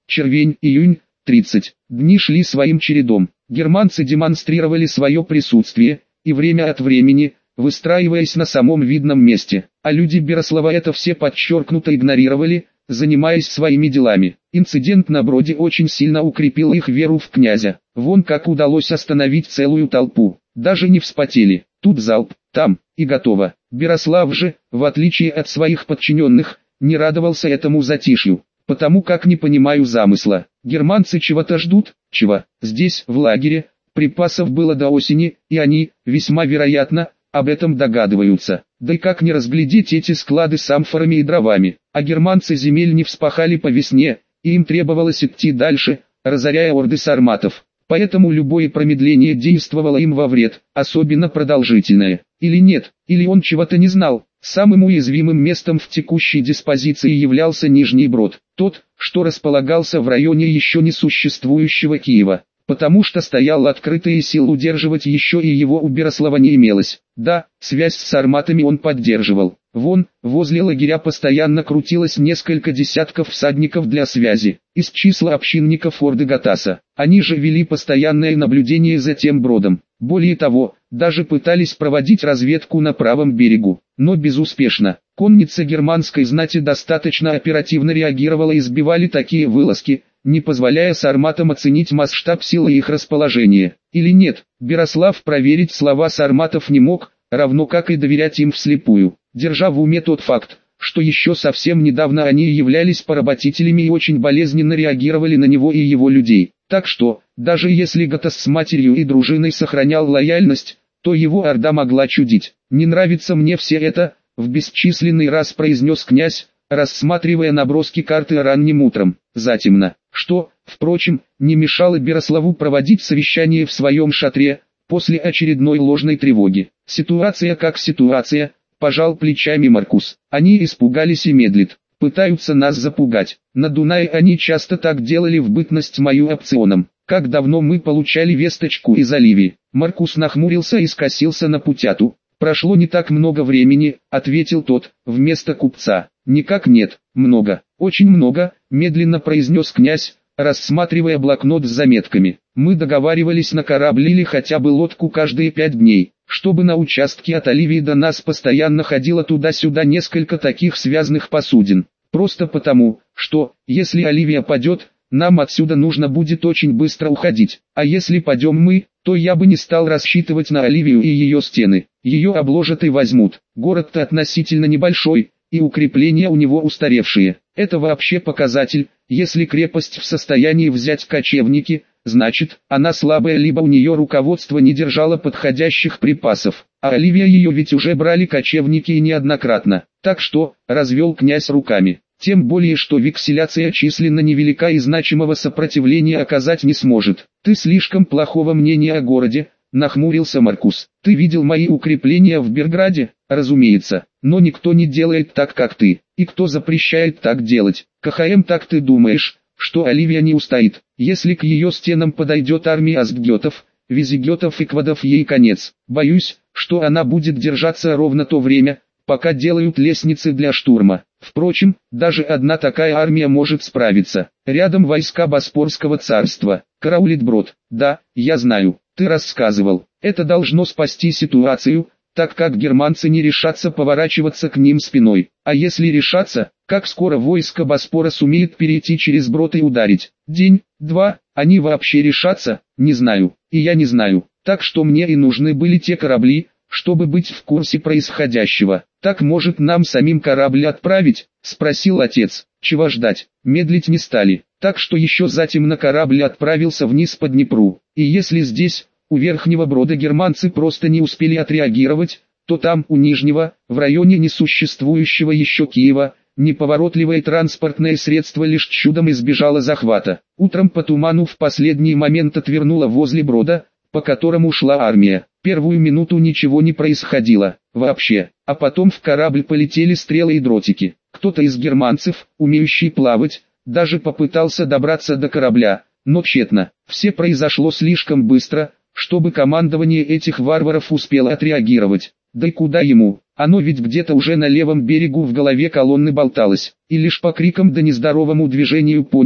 Червень, июнь, тридцать. Дни шли своим чередом. Германцы демонстрировали свое присутствие, и время от времени, выстраиваясь на самом видном месте, а люди Береслава это все подчеркнуто игнорировали, занимаясь своими делами. Инцидент на броде очень сильно укрепил их веру в князя. Вон как удалось остановить целую толпу. Даже не вспотели. Тут залп, там, и готово. Береслав же, в отличие от своих подчиненных, не радовался этому затишью. Потому как не понимаю замысла. Германцы чего-то ждут, чего? Здесь, в лагере, припасов было до осени, и они, весьма вероятно, об этом догадываются. Да и как не разглядеть эти склады с амфорами и дровами? А германцы земель не вспахали по весне, и им требовалось идти дальше, разоряя орды сарматов. Поэтому любое промедление действовало им во вред, особенно продолжительное. Или нет, или он чего-то не знал. Самым уязвимым местом в текущей диспозиции являлся Нижний Брод, тот, что располагался в районе еще не существующего Киева, потому что стоял открытый и сил удерживать еще и его у Береслава не имелось. Да, связь с сарматами он поддерживал. Вон, возле лагеря постоянно крутилось несколько десятков всадников для связи, из числа общинников орды Гатаса. Они же вели постоянное наблюдение за тем бродом. Более того, даже пытались проводить разведку на правом берегу, но безуспешно. Конница германской знати достаточно оперативно реагировала и сбивали такие вылазки, не позволяя сарматам оценить масштаб силы их расположения. Или нет, Береслав проверить слова сарматов не мог, равно как и доверять им вслепую, держа в уме тот факт, что еще совсем недавно они являлись поработителями и очень болезненно реагировали на него и его людей. Так что, даже если Гатас с матерью и дружиной сохранял лояльность, то его орда могла чудить. «Не нравится мне все это», — в бесчисленный раз произнес князь, рассматривая наброски карты ранним утром, затемно, что, впрочем, не мешало Береславу проводить совещание в своем шатре, после очередной ложной тревоги. «Ситуация как ситуация», — пожал плечами Маркус. «Они испугались и медлят, пытаются нас запугать. На Дунае они часто так делали в бытность мою опционом. Как давно мы получали весточку из Оливии?» Маркус нахмурился и скосился на Путяту. «Прошло не так много времени», — ответил тот, вместо купца. «Никак нет, много, очень много», — медленно произнес князь, рассматривая блокнот с заметками. «Мы договаривались на корабль или хотя бы лодку каждые пять дней, чтобы на участке от Оливии до нас постоянно ходило туда-сюда несколько таких связанных посудин. Просто потому, что, если Оливия падет, нам отсюда нужно будет очень быстро уходить. А если падем мы, то я бы не стал рассчитывать на Оливию и ее стены. Ее обложат и возьмут. Город-то относительно небольшой, и укрепления у него устаревшие. Это вообще показатель. Если крепость в состоянии взять кочевники, значит, она слабая, либо у нее руководство не держало подходящих припасов. А Оливия ее ведь уже брали кочевники и неоднократно. Так что, развел князь руками. Тем более, что векселяция численно невелика и значимого сопротивления оказать не сможет. Ты слишком плохого мнения о городе, нахмурился Маркус. Ты видел мои укрепления в Берграде? Разумеется, но никто не делает так, как ты. И кто запрещает так делать? КХМ, так ты думаешь, что Оливия не устоит? Если к ее стенам подойдет армия Астгетов, Визигетов и Квадов, ей конец. Боюсь, что она будет держаться ровно то время, пока делают лестницы для штурма. Впрочем, даже одна такая армия может справиться. Рядом войска Боспорского царства, караулит брод. Да, я знаю, ты рассказывал. Это должно спасти ситуацию, так как германцы не решатся поворачиваться к ним спиной. А если решатся, как скоро войско Боспора сумеет перейти через брод и ударить? День, два, они вообще решатся? Не знаю, и я не знаю. Так что мне и нужны были те корабли, чтобы быть в курсе происходящего. «Так может нам самим корабль отправить?» — спросил отец. «Чего ждать?» Медлить не стали, так что еще затемно корабль отправился вниз по Днепру. И если здесь, у Верхнего Брода, германцы просто не успели отреагировать, то там, у Нижнего, в районе несуществующего еще Киева, неповоротливое транспортное средство лишь чудом избежало захвата. Утром по туману в последний момент отвернуло возле брода, по которому шла армия. Первую минуту ничего не происходило, вообще, а потом в корабль полетели стрелы и дротики. Кто-то из германцев, умеющий плавать, даже попытался добраться до корабля, но тщетно. Все произошло слишком быстро, чтобы командование этих варваров успело отреагировать. Да и куда ему? Оно ведь где-то уже на левом берегу в голове колонны болталось, и лишь по крикам да нездоровому движению поняло,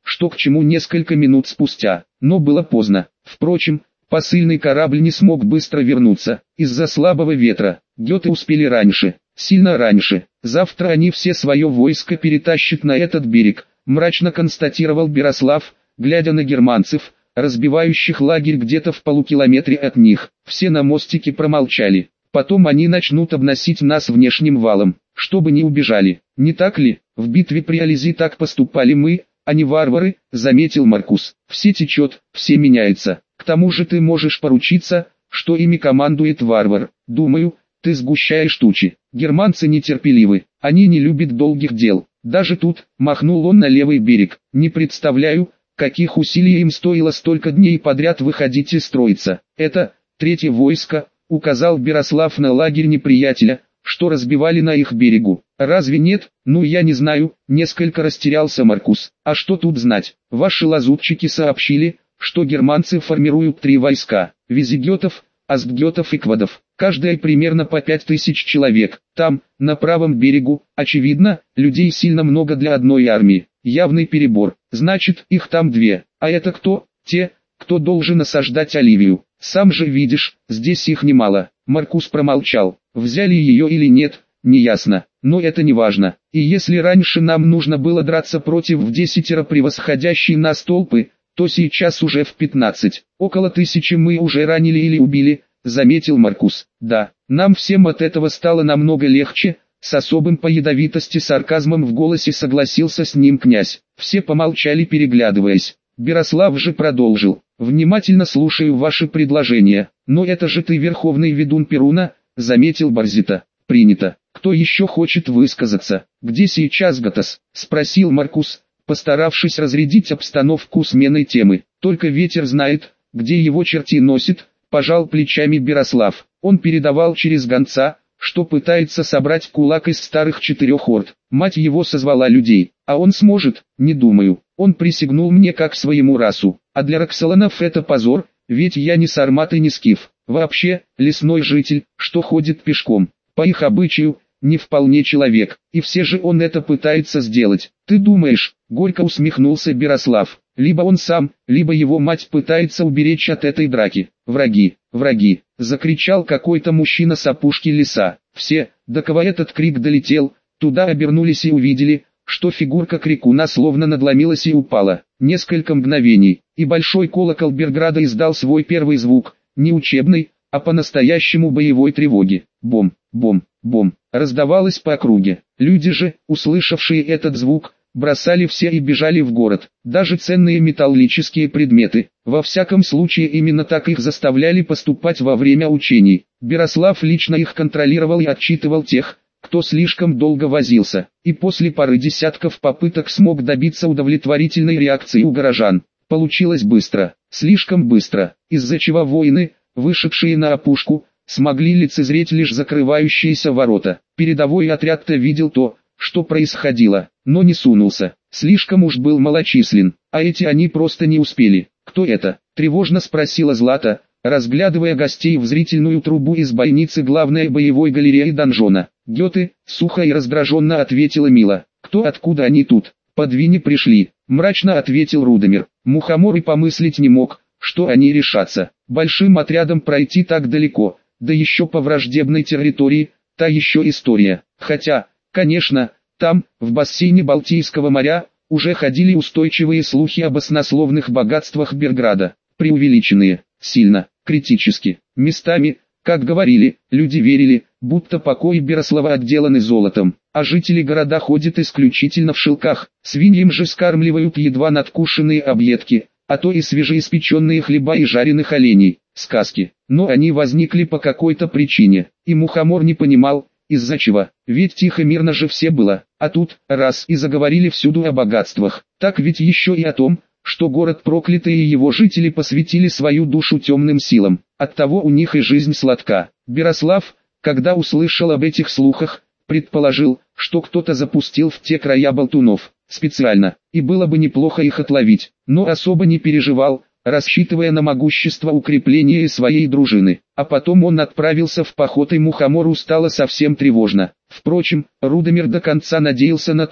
что к чему несколько минут спустя, но было поздно. Впрочем, посыльный корабль не смог быстро вернуться, из-за слабого ветра. Гёте успели раньше, сильно раньше. Завтра они все свое войско перетащат на этот берег, мрачно констатировал Берослав, глядя на германцев, разбивающих лагерь где-то в полукилометре от них. Все на мостике промолчали. Потом они начнут обносить нас внешним валом, чтобы не убежали. Не так ли? В битве при Алези так поступали мы, а не варвары, заметил Маркус. Все течет, все меняется. К тому же ты можешь поручиться, что ими командует варвар. Думаю, ты сгущаешь тучи. Германцы нетерпеливы, они не любят долгих дел. Даже тут, махнул он на левый берег. Не представляю, каких усилий им стоило столько дней подряд выходить и строиться. Это, третье войско, указал Берослав на лагерь неприятеля, что разбивали на их берегу. Разве нет? Ну я не знаю, несколько растерялся Маркус. А что тут знать? Ваши лазутчики сообщили, что германцы формируют три войска: визигетов, остгетов и квадов, каждая примерно по пять тысяч человек. Там, на правом берегу, очевидно, людей сильно много для одной армии. Явный перебор. Значит, их там две. А это кто? Те, кто должен осаждать Оливию. Сам же видишь, здесь их немало. Маркус промолчал. Взяли ее или нет, неясно. Но это не важно. И если раньше нам нужно было драться против в десятеро превосходящей нас толпы, то сейчас уже в пятнадцать. Около тысячи мы уже ранили или убили, заметил Маркус. Да, нам всем от этого стало намного легче. С особым по ядовитости сарказмом в голосе согласился с ним князь. Все помолчали, переглядываясь. Берослав же продолжил. «Внимательно слушаю ваши предложения. Но это же ты верховный ведун Перуна», — заметил Борзита. «Принято. Кто еще хочет высказаться? Где сейчас Гатас?» — спросил Маркус, постаравшись разрядить обстановку сменой темы. «Только ветер знает, где его черти носит», — пожал плечами Берослав. Он передавал через гонца, что пытается собрать кулак из старых четырех орд. Мать его созвала людей, а он сможет, не думаю. Он присягнул мне как своему расу, а для Роксоланов это позор, ведь я не сармат и не скиф. Вообще, лесной житель, что ходит пешком, по их обычаю, не вполне человек, и все же он это пытается сделать. Ты думаешь, горько усмехнулся Берослав, либо он сам, либо его мать пытается уберечь от этой драки. Враги, враги, закричал какой-то мужчина с опушки леса. Все, до кого этот крик долетел, туда обернулись и увидели, что фигурка крикуна словно надломилась и упала. Несколько мгновений, и большой колокол Берграда издал свой первый звук, не учебный, а по-настоящему боевой тревоги. Бом, бом, бом, раздавалось по округе. Люди же, услышавшие этот звук, бросали все и бежали в город. Даже ценные металлические предметы, во всяком случае именно так их заставляли поступать во время учений. Берослав лично их контролировал и отчитывал тех, кто слишком долго возился, и после пары десятков попыток смог добиться удовлетворительной реакции у горожан. Получилось быстро, слишком быстро, из-за чего воины, вышедшие на опушку, смогли лицезреть лишь закрывающиеся ворота. Передовой отряд-то видел то, что происходило, но не сунулся, слишком уж был малочислен, а эти они просто не успели. «Кто это?» – тревожно спросила Злата, разглядывая гостей в зрительную трубу из бойницы главной боевой галереи донжона. «Гёте», — сухо и раздраженно ответила Мила. «Кто, откуда они тут?» «По Двине пришли», — мрачно ответил Рудомир. Мухомор и помыслить не мог, что они решатся большим отрядом пройти так далеко, да еще по враждебной территории, та еще история. Хотя, конечно, там, в бассейне Балтийского моря, уже ходили устойчивые слухи об баснословных богатствах Берграда, преувеличенные, сильно, критически, местами, как говорили, люди верили, будто покои Берослава отделаны золотом, а жители города ходят исключительно в шелках, свиньям же скармливают едва надкушенные объедки, а то и свежеиспеченные хлеба и жареных оленей. Сказки, но они возникли по какой-то причине, и Мухомор не понимал, из-за чего, ведь тихо-мирно же все было, а тут, раз и заговорили всюду о богатствах, так ведь еще и о том, что город проклятый и его жители посвятили свою душу темным силам, оттого у них и жизнь сладка. Берослав, когда услышал об этих слухах, предположил, что кто-то запустил в те края болтунов, специально, и было бы неплохо их отловить, но особо не переживал, рассчитывая на могущество укрепления своей дружины. А потом он отправился в поход, и Мухомору стало совсем тревожно. Впрочем, Рудомир до конца надеялся на то,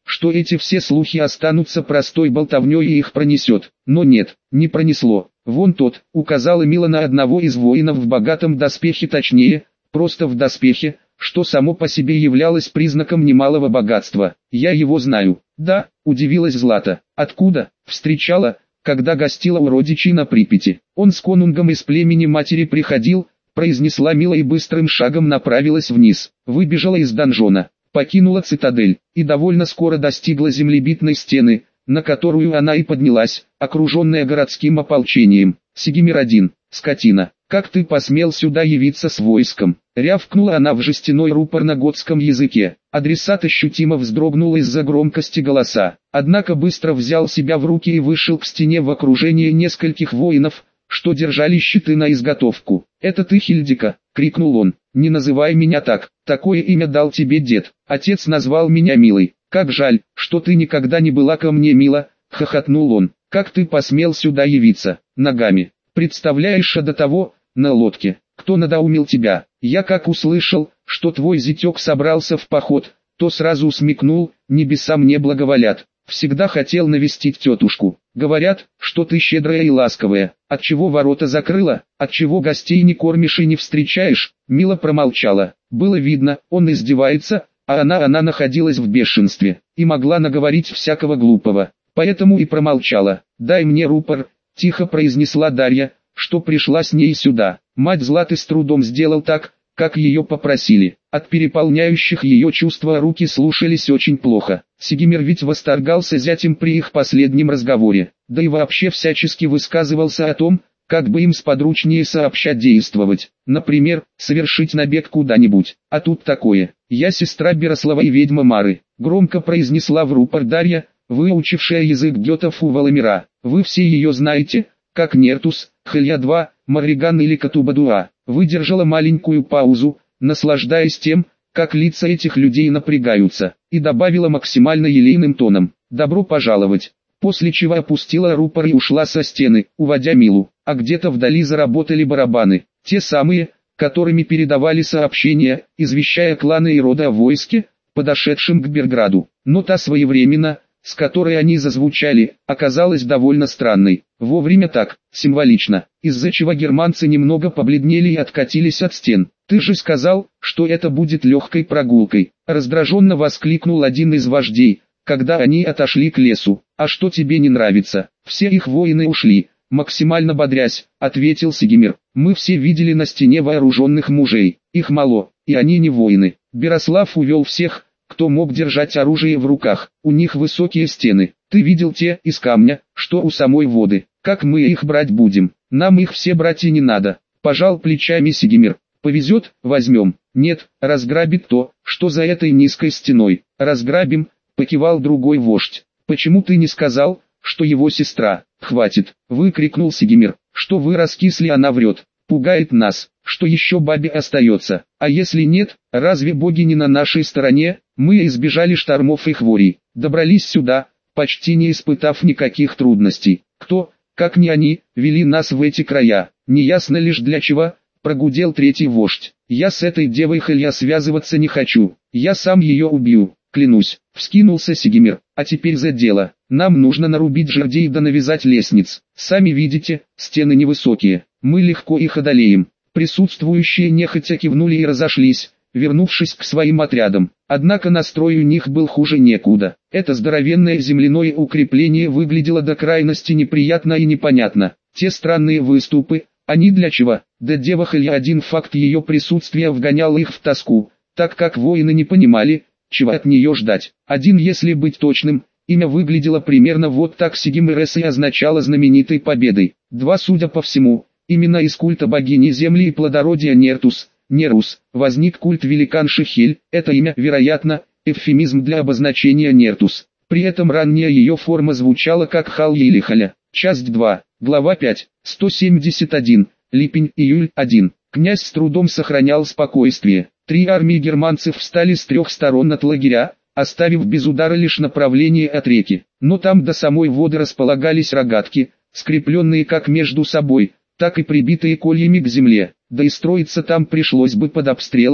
что эти все слухи останутся простой болтовней и их пронесет. Но нет, не пронесло. Вон тот, указала Мила на одного из воинов в богатом доспехе, точнее, просто в доспехе, что само по себе являлось признаком немалого богатства. Я его знаю. Да, удивилась Злата. Откуда? Встречала, когда гостила у родичей на Припяти. Он с конунгом из племени матери приходил, произнесла Мила и быстрым шагом направилась вниз. Выбежала из донжона, покинула цитадель, и довольно скоро достигла землебитной стены, на которую она и поднялась, окруженная городским ополчением. Сигимир один, скотина, как ты посмел сюда явиться с войском? Рявкнула она в жестяной рупор на готском языке. Адресат ощутимо вздрогнул из-за громкости голоса, однако быстро взял себя в руки и вышел к стене в окружении нескольких воинов, что держали щиты на изготовку. «Это ты, Хильдика?» — крикнул он. «Не называй меня так, такое имя дал тебе дед. Отец назвал меня Милой. Как жаль, что ты никогда не была ко мне мила», — хохотнул он. «Как ты посмел сюда явиться? Ногами. Представляешь, а до того, на лодке. Кто надоумил тебя? Я как услышал, что твой зятек собрался в поход, то сразу смекнул, небеса мне благоволят. Всегда хотел навестить тетушку. Говорят, что ты щедрая и ласковая. Отчего ворота закрыла? Отчего гостей не кормишь и не встречаешь?» Мила промолчала. Было видно, он издевается, а она она находилась в бешенстве и могла наговорить всякого глупого. Поэтому и промолчала. «Дай мне рупор», — тихо произнесла Дарья, что пришла с ней сюда. Мать Златы с трудом сделал так, как ее попросили. От переполняющих ее чувства руки слушались очень плохо. Сигимир ведь восторгался зятем при их последнем разговоре, да и вообще всячески высказывался о том, как бы им сподручнее сообща действовать. Например, совершить набег куда-нибудь. А тут такое. «Я сестра Берослава и ведьма Мары», — громко произнесла в рупор Дарья, выучившая язык гетов у Валамира. «Вы все ее знаете, как Нертус, Хелья-два, Марриган или Катубадуа». Выдержала маленькую паузу, наслаждаясь тем, как лица этих людей напрягаются, и добавила максимально елейным тоном: «Добро пожаловать», после чего опустила рупор и ушла со стены, уводя Милу. А где-то вдали заработали барабаны, те самые, которыми передавали сообщения, извещая кланы и рода о войске, подошедшем к Берграду. Но та своевременно, с которой они зазвучали, оказалась довольно странной. Вовремя так, символично, из-за чего германцы немного побледнели и откатились от стен. «Ты же сказал, что это будет легкой прогулкой», — раздраженно воскликнул один из вождей, когда они отошли к лесу. «А что тебе не нравится?» «Все их воины ушли», — максимально бодрясь, ответил Сигимир. «Мы все видели на стене вооруженных мужей, их мало, и они не воины. Берослав увел всех, кто мог держать оружие в руках. У них высокие стены. Ты видел те из камня, что у самой воды. Как мы их брать будем? Нам их все брать и не надо», — пожал плечами Сигимир. «Повезет, возьмем. Нет, разграбит то, что за этой низкой стеной. Разграбим», — покивал другой вождь. «Почему ты не сказал, что его сестра?» «Хватит», — выкрикнул Сигимир. «Что вы раскисли, она врет. Пугает нас, что еще бабе остается. А если нет, разве боги не на нашей стороне? Мы избежали штормов и хворей, добрались сюда, почти не испытав никаких трудностей. Кто, как не они, вели нас в эти края? Неясно лишь для чего», — прогудел третий вождь. «Я с этой девой Хелья связываться не хочу. Я сам ее убью, клянусь», — вскинулся Сигимир. «А теперь за дело. Нам нужно нарубить жердей да навязать лестниц. Сами видите, стены невысокие. Мы легко их одолеем». Присутствующие нехотя кивнули и разошлись, вернувшись к своим отрядам. Однако настрой у них был хуже некуда. Это здоровенное земляное укрепление выглядело до крайности неприятно и непонятно. Те странные выступы, они для чего? Да дева Хелья, один факт ее присутствия вгонял их в тоску, так как воины не понимали, чего от нее ждать. Один, если быть точным, имя выглядело примерно вот так. Сигимирес и означало знаменитой победой. Два, судя по всему, именно из культа богини земли и плодородия Нертус, Нерус, возник культ великанши Хель. Это имя, вероятно, эвфемизм для обозначения Нертус. При этом ранняя ее форма звучала как Халь или Халя. Часть два, глава пять, сто семьдесят один, липень, июль, один. Князь с трудом сохранял спокойствие. Три армии германцев встали с трех сторон от лагеря, оставив без удара лишь направление от реки. Но там до самой воды располагались рогатки, скрепленные как между собой, так и прибитые кольями к земле. Да и строиться там пришлось бы под обстрелом,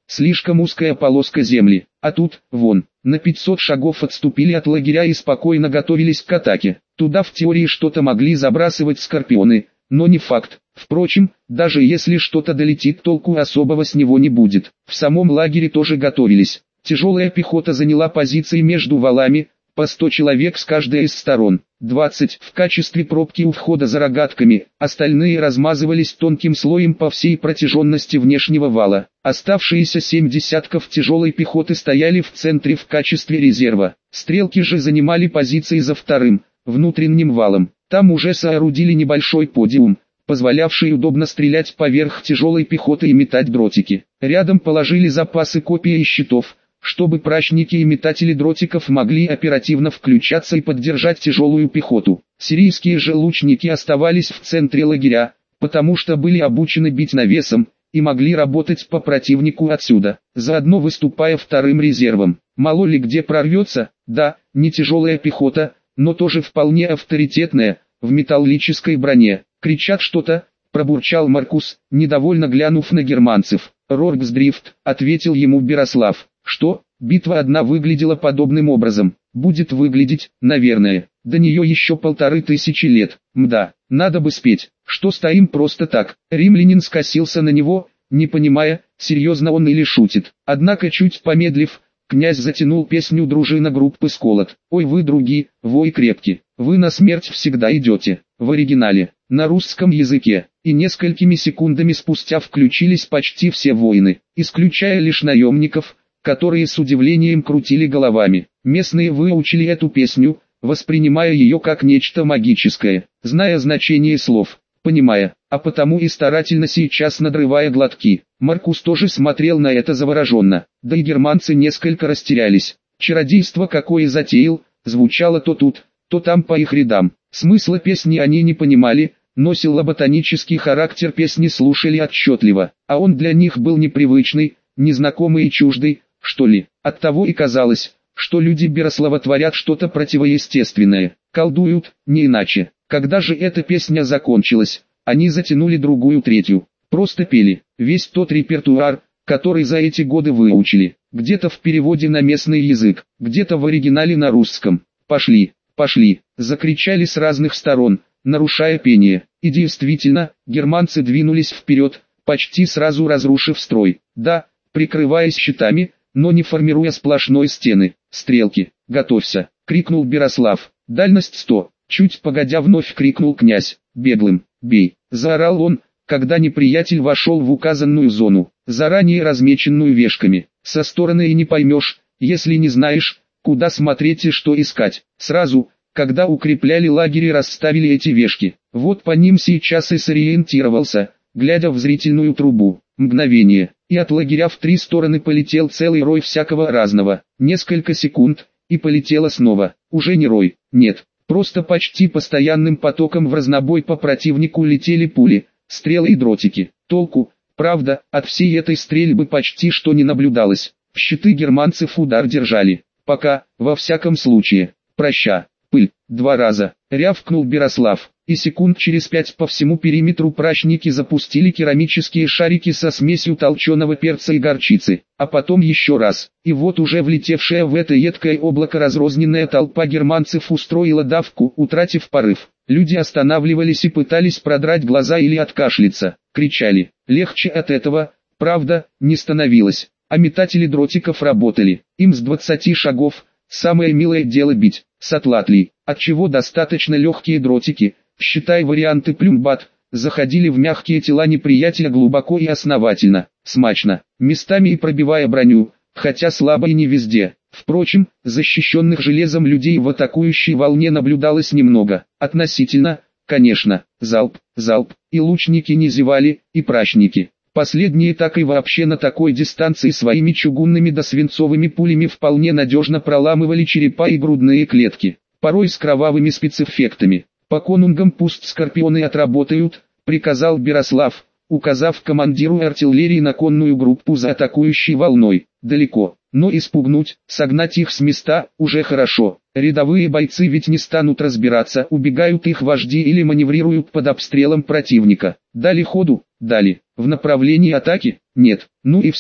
слишком узкая полоска земли, а тут, вон, на пятьсот шагов отступили от лагеря и спокойно готовились к атаке. Туда в теории что-то могли забрасывать скорпионы, но не факт. Впрочем, даже если что-то долетит, толку особого с него не будет. В самом лагере тоже готовились. Тяжелая пехота заняла позиции между валами, по сто человек с каждой из сторон, двадцать в качестве пробки у входа за рогатками, остальные размазывались тонким слоем по всей протяженности внешнего вала. Оставшиеся семь десятков тяжелой пехоты стояли в центре в качестве резерва. Стрелки же занимали позиции за вторым, внутренним валом. Там уже соорудили небольшой подиум, позволявший удобно стрелять поверх тяжелой пехоты и метать дротики. Рядом положили запасы копий и щитов, чтобы прачники и метатели дротиков могли оперативно включаться и поддержать тяжелую пехоту. Сирийские же лучники оставались в центре лагеря, потому что были обучены бить навесом, и могли работать по противнику отсюда, заодно выступая вторым резервом. Мало ли где прорвется, да, не тяжелая пехота, но тоже вполне авторитетная, в металлической броне. Кричат что-то, пробурчал Маркус, недовольно глянув на германцев. «Роргсдрифт», — ответил ему Берослав. «Что, битва одна выглядела подобным образом? Будет выглядеть, наверное. До нее еще полторы тысячи лет. Мда, надо бы спеть. Что стоим просто так?» Римлянин скосился на него, не понимая, серьезно он или шутит. Однако чуть помедлив, князь затянул песню дружина группы Сколот. «Ой вы, други, вой крепки, вы на смерть всегда идете». В оригинале, на русском языке, и несколькими секундами спустя включились почти все воины, исключая лишь наемников, которые с удивлением крутили головами. Местные выучили эту песню, воспринимая ее как нечто магическое, зная значение слов, понимая, а потому и старательно сейчас надрывая глотки. Маркус тоже смотрел на это завороженно, да и германцы несколько растерялись. Чародейство какое затеял, звучало то тут, то там по их рядам. Смысла песни они не понимали, но силоботанический характер песни слушали отчетливо, а он для них был непривычный, незнакомый и чуждый, что ли. Оттого и казалось, что люди Берослава творят что-то противоестественное, колдуют, не иначе. Когда же эта песня закончилась, они затянули другую третью, просто пели, весь тот репертуар, который за эти годы выучили, где-то в переводе на местный язык, где-то в оригинале на русском. «Пошли, пошли!» — закричали с разных сторон, нарушая пение. И действительно, германцы двинулись вперед, почти сразу разрушив строй. Да, прикрываясь щитами, но не формируя сплошной стены. «Стрелки, готовься!» — крикнул Берослав. «Дальность сто!» — чуть погодя вновь крикнул князь. «Беглым, бей!» — заорал он, когда неприятель вошел в указанную зону, заранее размеченную вешками. Со стороны и не поймешь, если не знаешь, куда смотреть и что искать. Сразу, когда укрепляли лагерь и расставили эти вешки, вот по ним сейчас и сориентировался, глядя в зрительную трубу. Мгновение, и от лагеря в три стороны полетел целый рой всякого разного. Несколько секунд, и полетело снова. Уже не рой, нет, просто почти постоянным потоком в разнобой по противнику летели пули, стрелы и дротики. Толку, правда, от всей этой стрельбы почти что не наблюдалось. Щиты германцев удар держали. Пока, во всяком случае. «Проща, пыль!» Два раза, рявкнул Берослав, и секунд через пять по всему периметру прачники запустили керамические шарики со смесью толченого перца и горчицы, а потом еще раз, и вот уже влетевшая в это едкое облако разрозненная толпа германцев устроила давку, утратив порыв. Люди останавливались и пытались продрать глаза или откашляться, кричали. Легче от этого, правда, не становилось, а метатели дротиков работали, им с двадцати шагов, самое милое дело бить, с атлатлей, отчего достаточно легкие дротики, считай варианты плюмбат, заходили в мягкие тела неприятеля глубоко и основательно, смачно, местами и пробивая броню, хотя слабо и не везде. Впрочем, защищенных железом людей в атакующей волне наблюдалось немного, относительно, конечно, залп, залп, и лучники не зевали, и прачники. Последние так и вообще на такой дистанции своими чугунными да свинцовыми пулями вполне надежно проламывали черепа и грудные клетки, порой с кровавыми спецэффектами. «По конунгам пусть скорпионы отработают», — приказал Берослав, указав командиру артиллерии на конную группу за атакующей волной. «Далеко, но испугнуть, согнать их с места, уже хорошо. Рядовые бойцы ведь не станут разбираться, убегают их вожди или маневрируют под обстрелом противника. Дали ходу, дали. В направлении атаки? Нет. Ну и все.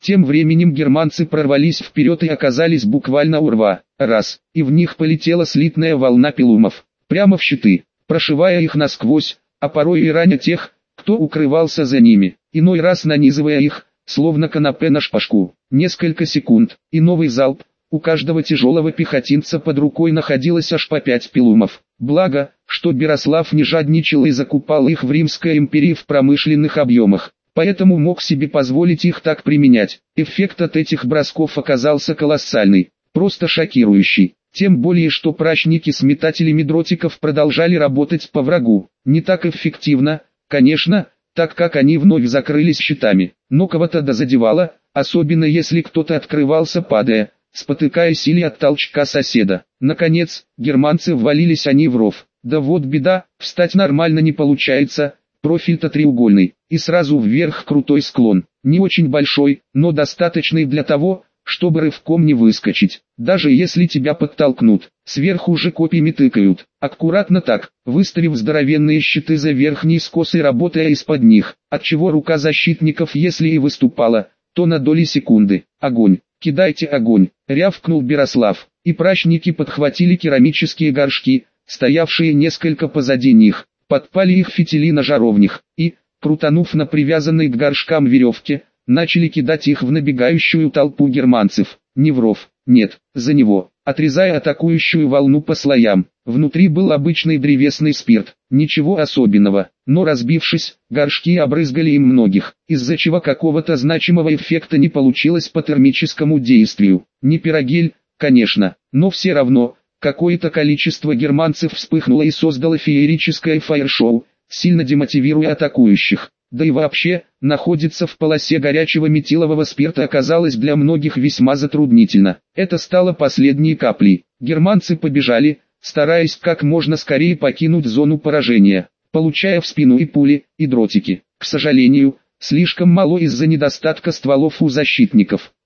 Тем временем германцы прорвались вперед и оказались буквально у рва. Раз, и в них полетела слитная волна пилумов, прямо в щиты, прошивая их насквозь, а порой и раня тех, кто укрывался за ними, иной раз нанизывая их, словно канапе на шпажку. Несколько секунд, и новый залп. У каждого тяжелого пехотинца под рукой находилось аж по пять пилумов. Благо, что Берослав не жадничал и закупал их в Римской империи в промышленных объемах, поэтому мог себе позволить их так применять. Эффект от этих бросков оказался колоссальный, просто шокирующий. Тем более, что прачники с метателями дротиков продолжали работать по врагу. Не так эффективно, конечно, так как они вновь закрылись щитами, но кого-то дозадевало, особенно если кто-то открывался падая, спотыкаясь или от толчка соседа. Наконец, германцы ввалились они в ров. Да вот беда, встать нормально не получается, профиль-то треугольный, и сразу вверх крутой склон. Не очень большой, но достаточный для того, чтобы рывком не выскочить, даже если тебя подтолкнут. Сверху же копьями тыкают, аккуратно так, выставив здоровенные щиты за верхний скос и работая из-под них, отчего рука защитников, если и выступала, то на доли секунды. Огонь! «Кидайте огонь!» — рявкнул Берослав, и прачники подхватили керамические горшки, стоявшие несколько позади них, подпали их фитили на жаровнях, и, крутанув на привязанной к горшкам веревке, начали кидать их в набегающую толпу германцев. Не в ров, нет, за него, отрезая атакующую волну по слоям. Внутри был обычный древесный спирт, ничего особенного, но разбившись, горшки обрызгали им многих, из-за чего какого-то значимого эффекта не получилось по термическому действию. Не пирогель, конечно, но все равно, какое-то количество германцев вспыхнуло и создало феерическое фаер-шоу, сильно демотивируя атакующих. Да и вообще, находиться в полосе горячего метилового спирта оказалось для многих весьма затруднительно. Это стало последней каплей. Германцы побежали, стараясь как можно скорее покинуть зону поражения, получая в спину и пули, и дротики. К сожалению, слишком мало из-за недостатка стволов у защитников.